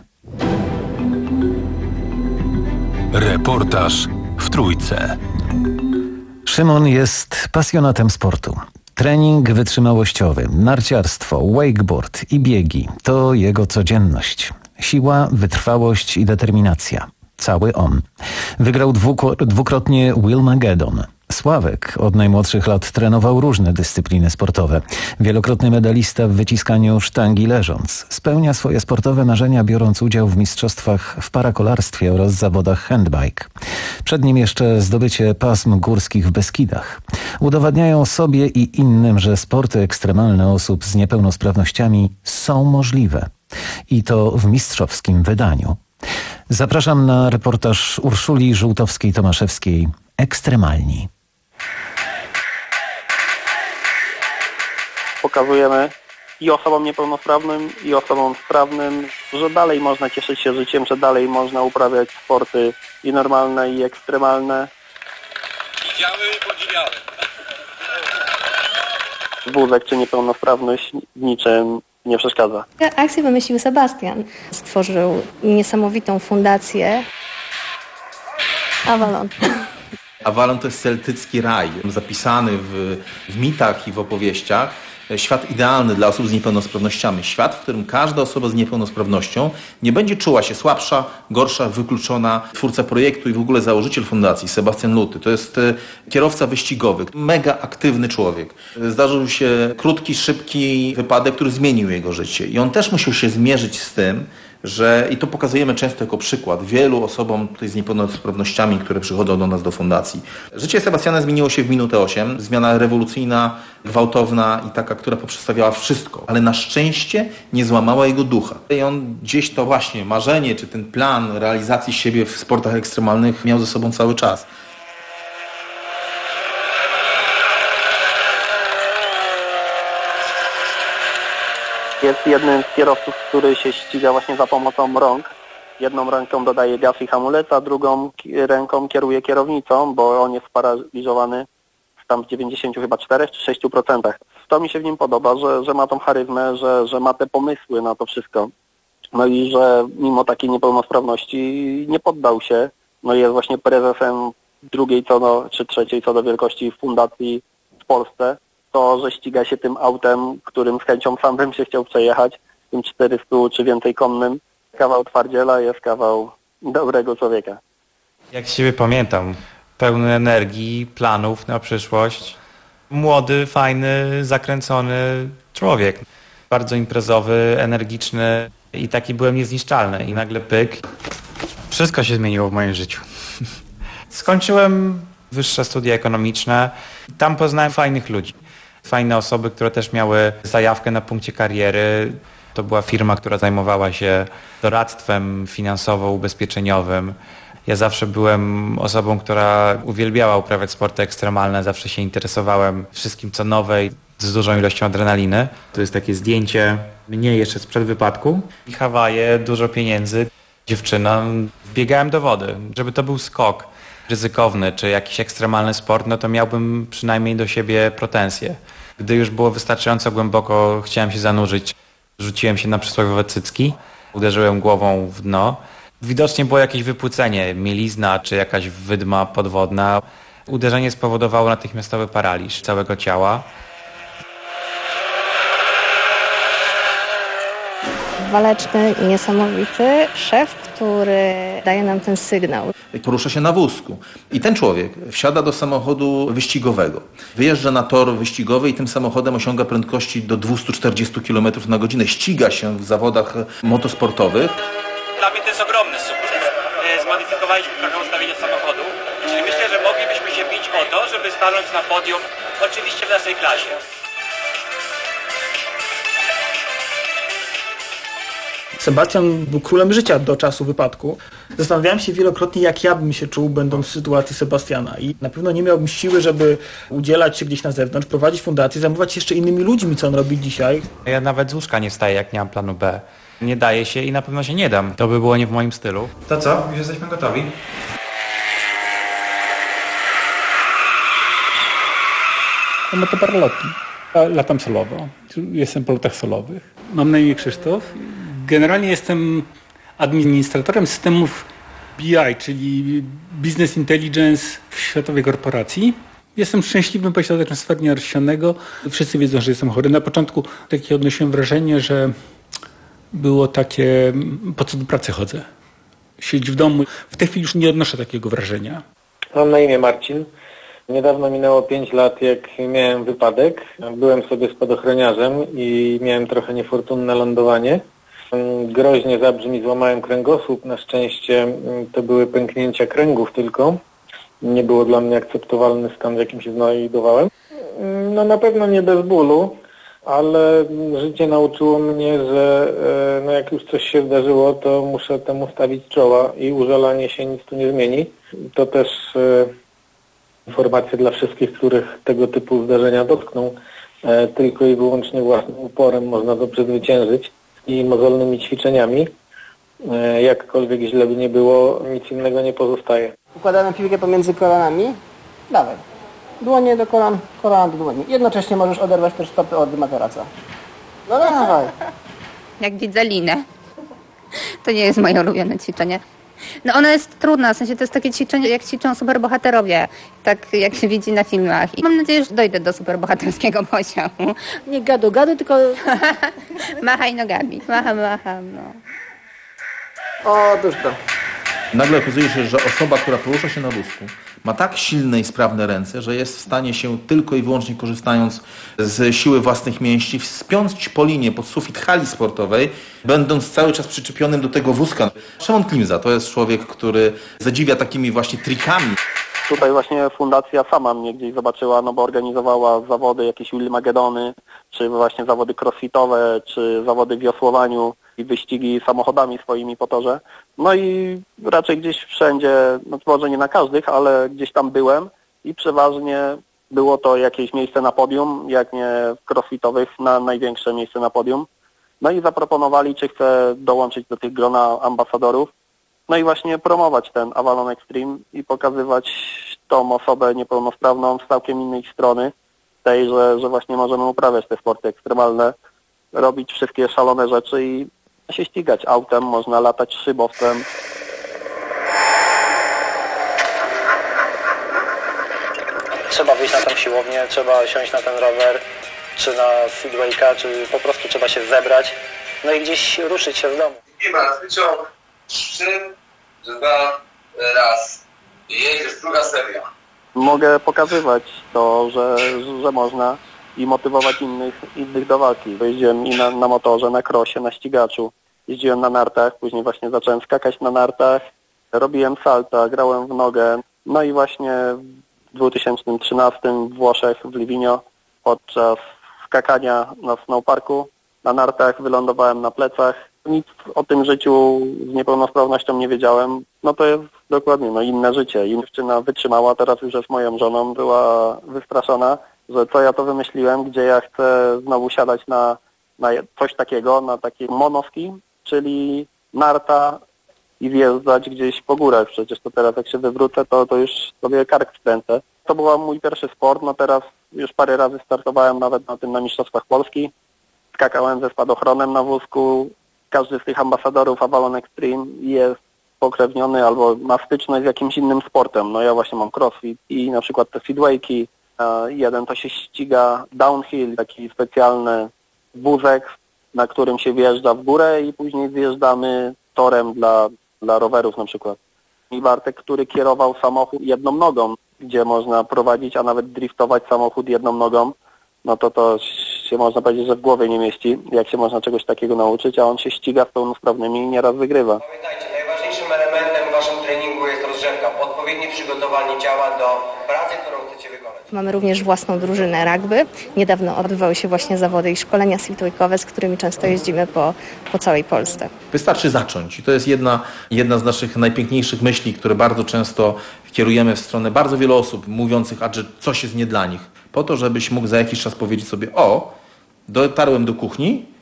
Reportaż w Trójce. Szymon jest pasjonatem sportu. Trening wytrzymałościowy, narciarstwo, wakeboard i biegi to jego codzienność. Siła, wytrwałość i determinacja. Cały on. Wygrał dwuk- dwukrotnie Wilmageddon. Sławek od najmłodszych lat trenował różne dyscypliny sportowe. Wielokrotny medalista w wyciskaniu sztangi leżąc. Spełnia swoje sportowe marzenia, biorąc udział w mistrzostwach w parakolarstwie oraz zawodach handbike. Przed nim jeszcze zdobycie pasm górskich w Beskidach. Udowadniają sobie i innym, że sporty ekstremalne osób z niepełnosprawnościami są możliwe. I to w mistrzowskim wydaniu. Zapraszam na reportaż Urszuli Żółtowskiej-Tomaszewskiej. Ekstremalni. Pokazujemy i osobom niepełnosprawnym, i osobom sprawnym, że dalej można cieszyć się życiem, że dalej można uprawiać sporty i normalne, i ekstremalne. Widziały i podziwiały. Wózek czy niepełnosprawność w niczym nie przeszkadza. Akcję wymyślił Sebastian. Stworzył niesamowitą fundację Avalon. Avalon to jest celtycki raj, zapisany w, w mitach i w opowieściach. Świat idealny dla osób z niepełnosprawnościami. Świat, w którym każda osoba z niepełnosprawnością nie będzie czuła się słabsza, gorsza, wykluczona. Twórca projektu i w ogóle założyciel fundacji, Sebastian Luty, to jest kierowca wyścigowy, mega aktywny człowiek. Zdarzył się krótki, szybki wypadek, który zmienił jego życie. I on też musiał się zmierzyć z tym, że, i to pokazujemy często jako przykład wielu osobom tutaj z niepełnosprawnościami, które przychodzą do nas do fundacji. Życie Sebastiana zmieniło się w minutę osiem. Zmiana rewolucyjna, gwałtowna i taka, która poprzestawiała wszystko. Ale na szczęście nie złamała jego ducha. I on gdzieś to właśnie marzenie, czy ten plan realizacji siebie w sportach ekstremalnych miał ze sobą cały czas. Jest jednym z kierowców, który się ściga właśnie za pomocą rąk. Jedną ręką dodaje gaz i hamulec, a drugą ręką kieruje kierownicą, bo on jest sparaliżowany tam w dziewięćdziesięciu chyba czterech czy sześciu procentach. To mi się w nim podoba, że, że ma tą charyzmę, że, że ma te pomysły na to wszystko. No i że mimo takiej niepełnosprawności nie poddał się. No i jest właśnie prezesem drugiej co do, czy trzeciej co do wielkości fundacji w Polsce. To, że ściga się tym autem, którym z chęcią sam bym się chciał przejechać, tym czterystu czy więcej konnym. Kawał twardziela jest kawał dobrego człowieka. Jak siebie pamiętam, pełny energii, planów na przyszłość. Młody, fajny, zakręcony człowiek. Bardzo imprezowy, energiczny i taki byłem niezniszczalny. I nagle pyk. Wszystko się zmieniło w moim życiu. Skończyłem wyższe studia ekonomiczne. Tam poznałem fajnych ludzi. Fajne osoby, które też miały zajawkę na punkcie kariery. To była firma, która zajmowała się doradztwem finansowo-ubezpieczeniowym. Ja zawsze byłem osobą, która uwielbiała uprawiać sporty ekstremalne. Zawsze się interesowałem wszystkim, co nowe i z dużą ilością adrenaliny. To jest takie zdjęcie mnie jeszcze sprzed wypadku. I Hawaje, dużo pieniędzy. Dziewczyna, wbiegałem do wody. Żeby to był skok ryzykowny czy jakiś ekstremalny sport, no to miałbym przynajmniej do siebie pretensje. Gdy już było wystarczająco głęboko, chciałem się zanurzyć, rzuciłem się na przysłowiowe cycki, uderzyłem głową w dno. Widocznie było jakieś wypłucenie, mielizna czy jakaś wydma podwodna. Uderzenie spowodowało natychmiastowy paraliż całego ciała. Waleczny i niesamowity szef, który daje nam ten sygnał. Porusza się na wózku. I ten człowiek wsiada do samochodu wyścigowego. Wyjeżdża na tor wyścigowy i tym samochodem osiąga prędkości do dwieście czterdzieści kilometrów na godzinę. Ściga się w zawodach motosportowych. Dla mnie to jest ogromny sukces. Zmodyfikowaliśmy trochę ustawienie samochodu, czyli myślę, że moglibyśmy się bić o to, żeby stanąć na podium, oczywiście w naszej klasie. Sebastian był królem życia do czasu wypadku. Zastanawiałem się wielokrotnie, jak ja bym się czuł, będąc w sytuacji Sebastiana. I na pewno nie miałbym siły, żeby udzielać się gdzieś na zewnątrz, prowadzić fundację, zajmować się jeszcze innymi ludźmi, co on robi dzisiaj. Ja nawet z łóżka nie wstaję, jak nie mam planu B. Nie daje się i na pewno się nie dam. To by było nie w moim stylu. To co? Już jesteśmy gotowi? Motoparlotti. Latam solowo. Jestem w polotach solowych. Mam na imię Krzysztof. Generalnie jestem administratorem systemów B I, czyli Business Intelligence w światowej korporacji. Jestem szczęśliwym posiadaczem stwardnienia rozsianego. Wszyscy wiedzą, że jestem chory. Na początku takie odnosiłem wrażenie, że było takie, po co do pracy chodzę? Siedź w domu. W tej chwili już nie odnoszę takiego wrażenia. Mam na imię Marcin. Niedawno minęło pięć lat, jak miałem wypadek. Byłem sobie spadochroniarzem i miałem trochę niefortunne lądowanie. Groźnie zabrzmi, złamałem kręgosłup. Na szczęście to były pęknięcia kręgów tylko. Nie było dla mnie akceptowalny stan, w jakim się znajdowałem. No na pewno nie bez bólu, ale życie nauczyło mnie, że no jak już coś się zdarzyło, to muszę temu stawić czoła i użalanie się nic tu nie zmieni. To też informacja dla wszystkich, których tego typu zdarzenia dotkną. Tylko i wyłącznie własnym uporem można to przezwyciężyć i mozolnymi ćwiczeniami. Jakkolwiek źle by nie było, nic innego nie pozostaje. Układamy piłkę pomiędzy kolanami. Dawaj. Dłonie do kolan, kolana do dłoni. Jednocześnie możesz oderwać też stopy od materaca. No dawaj. Jak widzę linę. To nie jest moje ulubione ćwiczenie. No ono jest trudne, w sensie to jest takie ćwiczenie, jak ćwiczą superbohaterowie, tak jak się widzi na filmach. I mam nadzieję, że dojdę do superbohaterskiego poziomu. Nie gadu, gadu, tylko... Machaj nogami. Macham, macham, no. Otóż to. Nagle okazuje się, że osoba, która porusza się na wózku, ma tak silne i sprawne ręce, że jest w stanie się tylko i wyłącznie korzystając z siły własnych mięśni wspiąć po linie pod sufit hali sportowej, będąc cały czas przyczepionym do tego wózka. Szymon Klimza to jest człowiek, który zadziwia takimi właśnie trikami. Tutaj właśnie fundacja sama mnie gdzieś zobaczyła, no bo organizowała zawody, jakieś Ulmagedony, czy właśnie zawody crossfitowe, czy zawody w wiosłowaniu i wyścigi samochodami swoimi po torze. No i raczej gdzieś wszędzie, no może nie na każdych, ale gdzieś tam byłem i przeważnie było to jakieś miejsce na podium, jak nie w crossfitowych, na największe miejsce na podium. No i zaproponowali, czy chcę dołączyć do tych grona ambasadorów. No i właśnie promować ten Avalon Extreme i pokazywać tą osobę niepełnosprawną z całkiem innej strony, tej, że, że właśnie możemy uprawiać te sporty ekstremalne, robić wszystkie szalone rzeczy i się ścigać autem, można latać szybowcem. Trzeba wyjść na tą siłownię, trzeba siąść na ten rower, czy na speedwayka, czy po prostu trzeba się zebrać, no i gdzieś ruszyć się z domu. I masz wyciąg, trzy, dwa, raz. I jedziesz, druga seria. Mogę pokazywać to, że, że można i motywować innych, innych do walki. Jeździłem i na, na motorze, na krosie, na ścigaczu. Jeździłem na nartach, później właśnie zacząłem skakać na nartach. Robiłem salta, grałem w nogę. No i właśnie w dwa tysiące trzynastym w Włoszech, w Livigno, podczas skakania na snowparku, na nartach wylądowałem na plecach. Nic o tym życiu z niepełnosprawnością nie wiedziałem. No to jest dokładnie no, inne życie. I dziewczyna wytrzymała, teraz już jest moją żoną, była wystraszona, że co ja to wymyśliłem, gdzie ja chcę znowu siadać na, na coś takiego, na taki monoski, czyli narta i wjeżdżać gdzieś po górach. Przecież to teraz jak się wywrócę, to, to już sobie kark wkręcę. To był mój pierwszy sport, no teraz już parę razy startowałem nawet na tym na Mistrzostwach Polski. Skakałem ze spadochronem na wózku. Każdy z tych ambasadorów Avalon Extreme jest pokrewniony albo ma styczność z jakimś innym sportem. No ja właśnie mam crossfit i na przykład te speedwayki. Jeden to się ściga downhill, taki specjalny wózek, na którym się wjeżdża w górę i później zjeżdżamy torem dla, dla rowerów na przykład. I Bartek, który kierował samochód jedną nogą, gdzie można prowadzić, a nawet driftować samochód jedną nogą, no to to się można powiedzieć, że w głowie nie mieści, jak się można czegoś takiego nauczyć, a on się ściga z pełnosprawnymi i nieraz wygrywa. Pamiętajcie, najważniejszym elementem w waszym treningu jest rozgrzewka, odpowiednie przygotowanie ciała do pracy, którą chcecie wykonać. Mamy również własną drużynę rugby. Niedawno odbywały się właśnie zawody i szkolenia speedwaykowe, z którymi często jeździmy po, po całej Polsce. Wystarczy zacząć i to jest jedna, jedna z naszych najpiękniejszych myśli, które bardzo często kierujemy w stronę bardzo wielu osób mówiących, a że coś jest nie dla nich. Po to, żebyś mógł za jakiś czas powiedzieć sobie, o, dotarłem do kuchni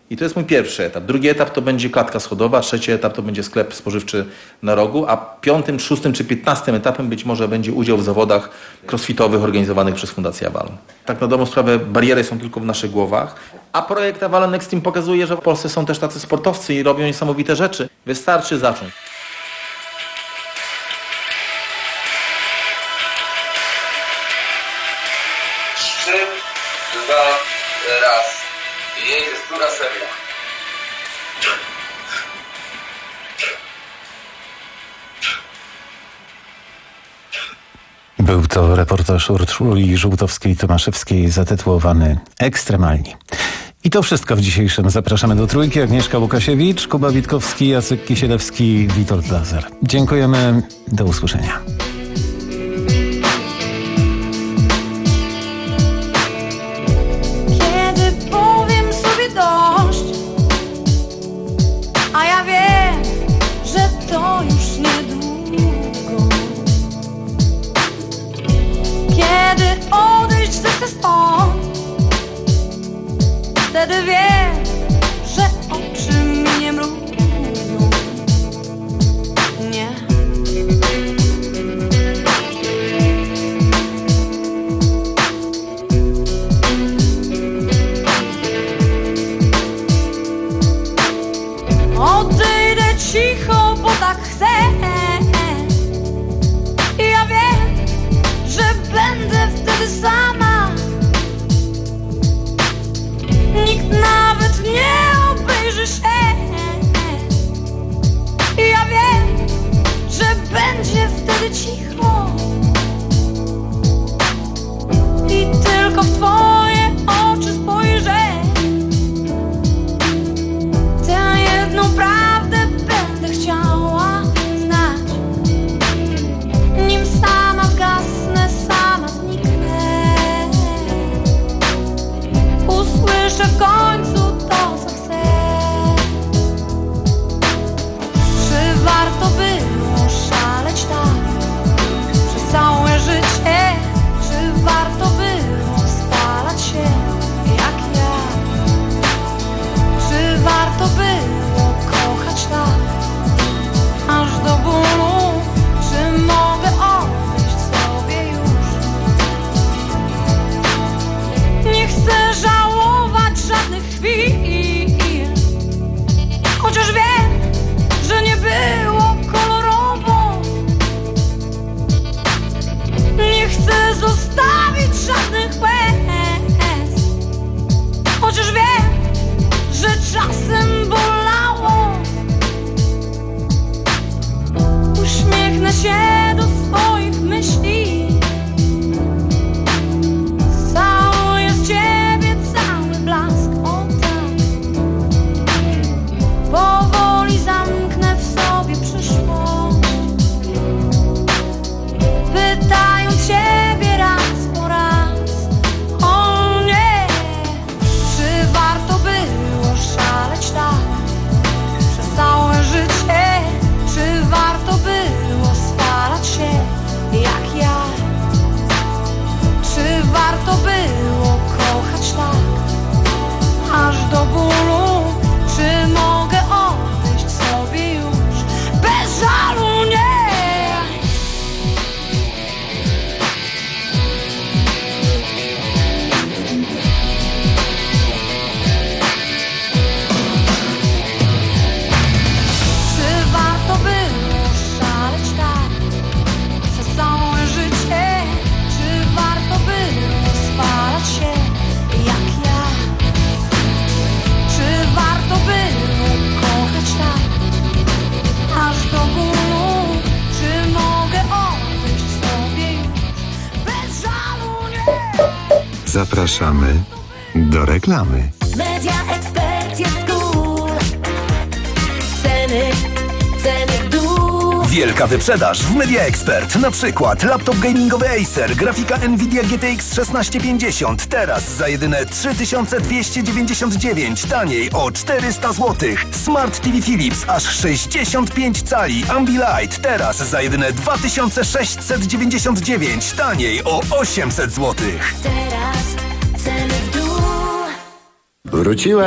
I to jest mój pierwszy etap. Drugi etap to będzie klatka schodowa, trzeci etap to będzie sklep spożywczy na rogu, a piątym, szóstym czy piętnastym etapem być może będzie udział w zawodach crossfitowych organizowanych przez Fundację Avalon. Tak na dobrą sprawę bariery są tylko w naszych głowach, a projekt Avalon Next Team pokazuje, że w Polsce są też tacy sportowcy i robią niesamowite rzeczy. Wystarczy zacząć. Trzy, dwa, raz. Jedzie druga seria. Był to reportaż Urszuli Żółtowskiej-Tomaszewskiej zatytułowany Ekstremalni. I to wszystko w dzisiejszym Zapraszamy do Trójki. Agnieszka Łukasiewicz, Kuba Witkowski, Jacek Kisielewski, Witold Lazar. Dziękujemy. Do usłyszenia. Kiedy powiem sobie dość, a ja wiem, że to już niedługo. Kiedy odejść zechcę stąd, wtedy wiem, że oczy mi nie mrugną. Nie. Odejdę cicho, bo tak chcę. I ja wiem, że będę wtedy sama. Nikt nawet nie obejrzy się. I ja wiem, że będzie wtedy cicho. I tylko w twoje oczy spojrzę. Tę jedną prawdę będę chciała znać. Nim sama zgasnę, sama zniknę. Usłyszę w końcu to, co chcę. Czy warto było szaleć tak przez całe życie? Czy warto było spalać się jak ja? Czy warto było kochać tak aż do bólu? Czy mogę odejść sobie już? Nie chcę żałować żadnych chwil, chociaż wiem, że nie było kolorowo. Nie chcę zostawić żadnych łez, chociaż wiem, że czasem bolało. Uśmiechnę się do swoich myśli. Całuję z ciebie cały blask, o tak. Powoli zamknę w sobie przyszłość, pytając ciebie raz po raz. O nie, czy warto było szaleć tak przez całe życie? Czy warto było spalać się jak ja? Czy warto było kochać tak aż do bólu? Czy mogę odejść sobie już bez żalu? Nie. Czy warto było szaleć tak przez całe życie? Czy warto było spalać się jak ja? Czy warto było kochać tak aż do bólu? Czy mogę odejść sobie już bez żalu? Nie. Zapraszamy do reklamy. Media Expert jest cool. Ceny, ceny w dół. Wielka wyprzedaż w Media Expert. Na przykład laptop gamingowy Acer, grafika Nvidia G T X szesnaście pięćdziesiąt. Teraz za jedyne trzy tysiące dwieście dziewięćdziesiąt dziewięć. Taniej o czterysta złotych. Smart T V Philips aż sześćdziesiąt pięć cali. Ambilight teraz za jedyne dwa tysiące sześćset dziewięćdziesiąt dziewięć. Taniej o osiemset złotych. Teraz ceny w dół. Wróciłem.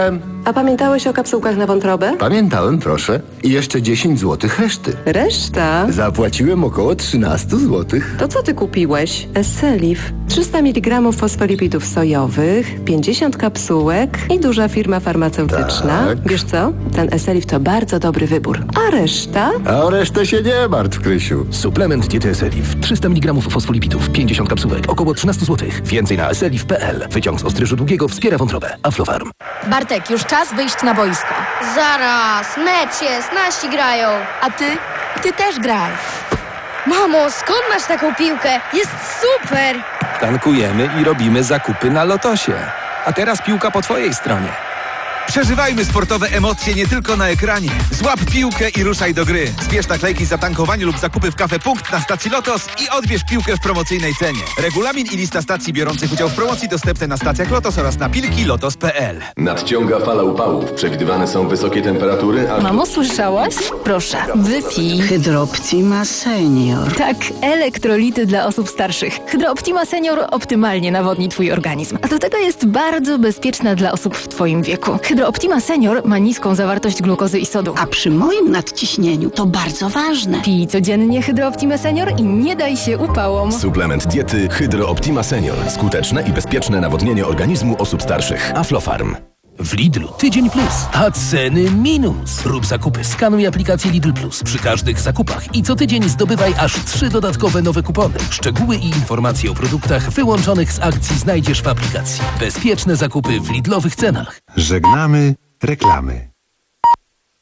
A pamiętałeś o kapsułkach na wątrobę? Pamiętałem, proszę. I jeszcze dziesięć złotych reszty. Reszta? Zapłaciłem około trzynaście złotych. To co ty kupiłeś? Esselif. trzysta miligramów fosfolipidów sojowych, pięćdziesiąt kapsułek i duża firma farmaceutyczna. Tak. Wiesz co? Ten Esselif to bardzo dobry wybór. A reszta? A o resztę się nie martw, Krysiu. Suplement diety Esselif. trzysta miligramów fosfolipidów, pięćdziesiąt kapsułek, około trzynaście złotych. Więcej na esselif kropka p l. Wyciąg z ostryżu długiego wspiera wątrobę. Aflofarm. Bartek, już czas wyjść na boisko. Zaraz, mecz jest, nasi grają. A ty? Ty też graj. Mamo, skąd masz taką piłkę? Jest super! Tankujemy i robimy zakupy na Lotosie. A teraz piłka po twojej stronie. Przeżywajmy sportowe emocje nie tylko na ekranie. Złap piłkę i ruszaj do gry. Zbierz naklejki za tankowanie lub zakupy w Cafe Punkt na stacji Lotos i odbierz piłkę w promocyjnej cenie. Regulamin i lista stacji biorących udział w promocji dostępne na stacjach Lotos oraz na pilki lotos kropka p l. Nadciąga fala upałów. Przewidywane są wysokie temperatury, a... Mamo, słyszałaś? Proszę, wypij. Hydrooptima Senior. Tak, elektrolity dla osób starszych. Hydrooptima Senior optymalnie nawodni twój organizm. A do tego jest bardzo bezpieczna dla osób w twoim wieku. Hydrooptima Senior ma niską zawartość glukozy i sodu. A przy moim nadciśnieniu to bardzo ważne. Pij codziennie Hydrooptima Senior i nie daj się upałom. Suplement diety Hydrooptima Senior. Skuteczne i bezpieczne nawodnienie organizmu osób starszych. Aflofarm. W Lidlu Tydzień Plus, a ceny minus. Rób zakupy, skanuj aplikację Lidl Plus przy każdych zakupach i co tydzień zdobywaj aż trzy dodatkowe nowe kupony. Szczegóły i informacje o produktach wyłączonych z akcji znajdziesz w aplikacji. Bezpieczne zakupy w Lidlowych cenach. Żegnamy reklamy.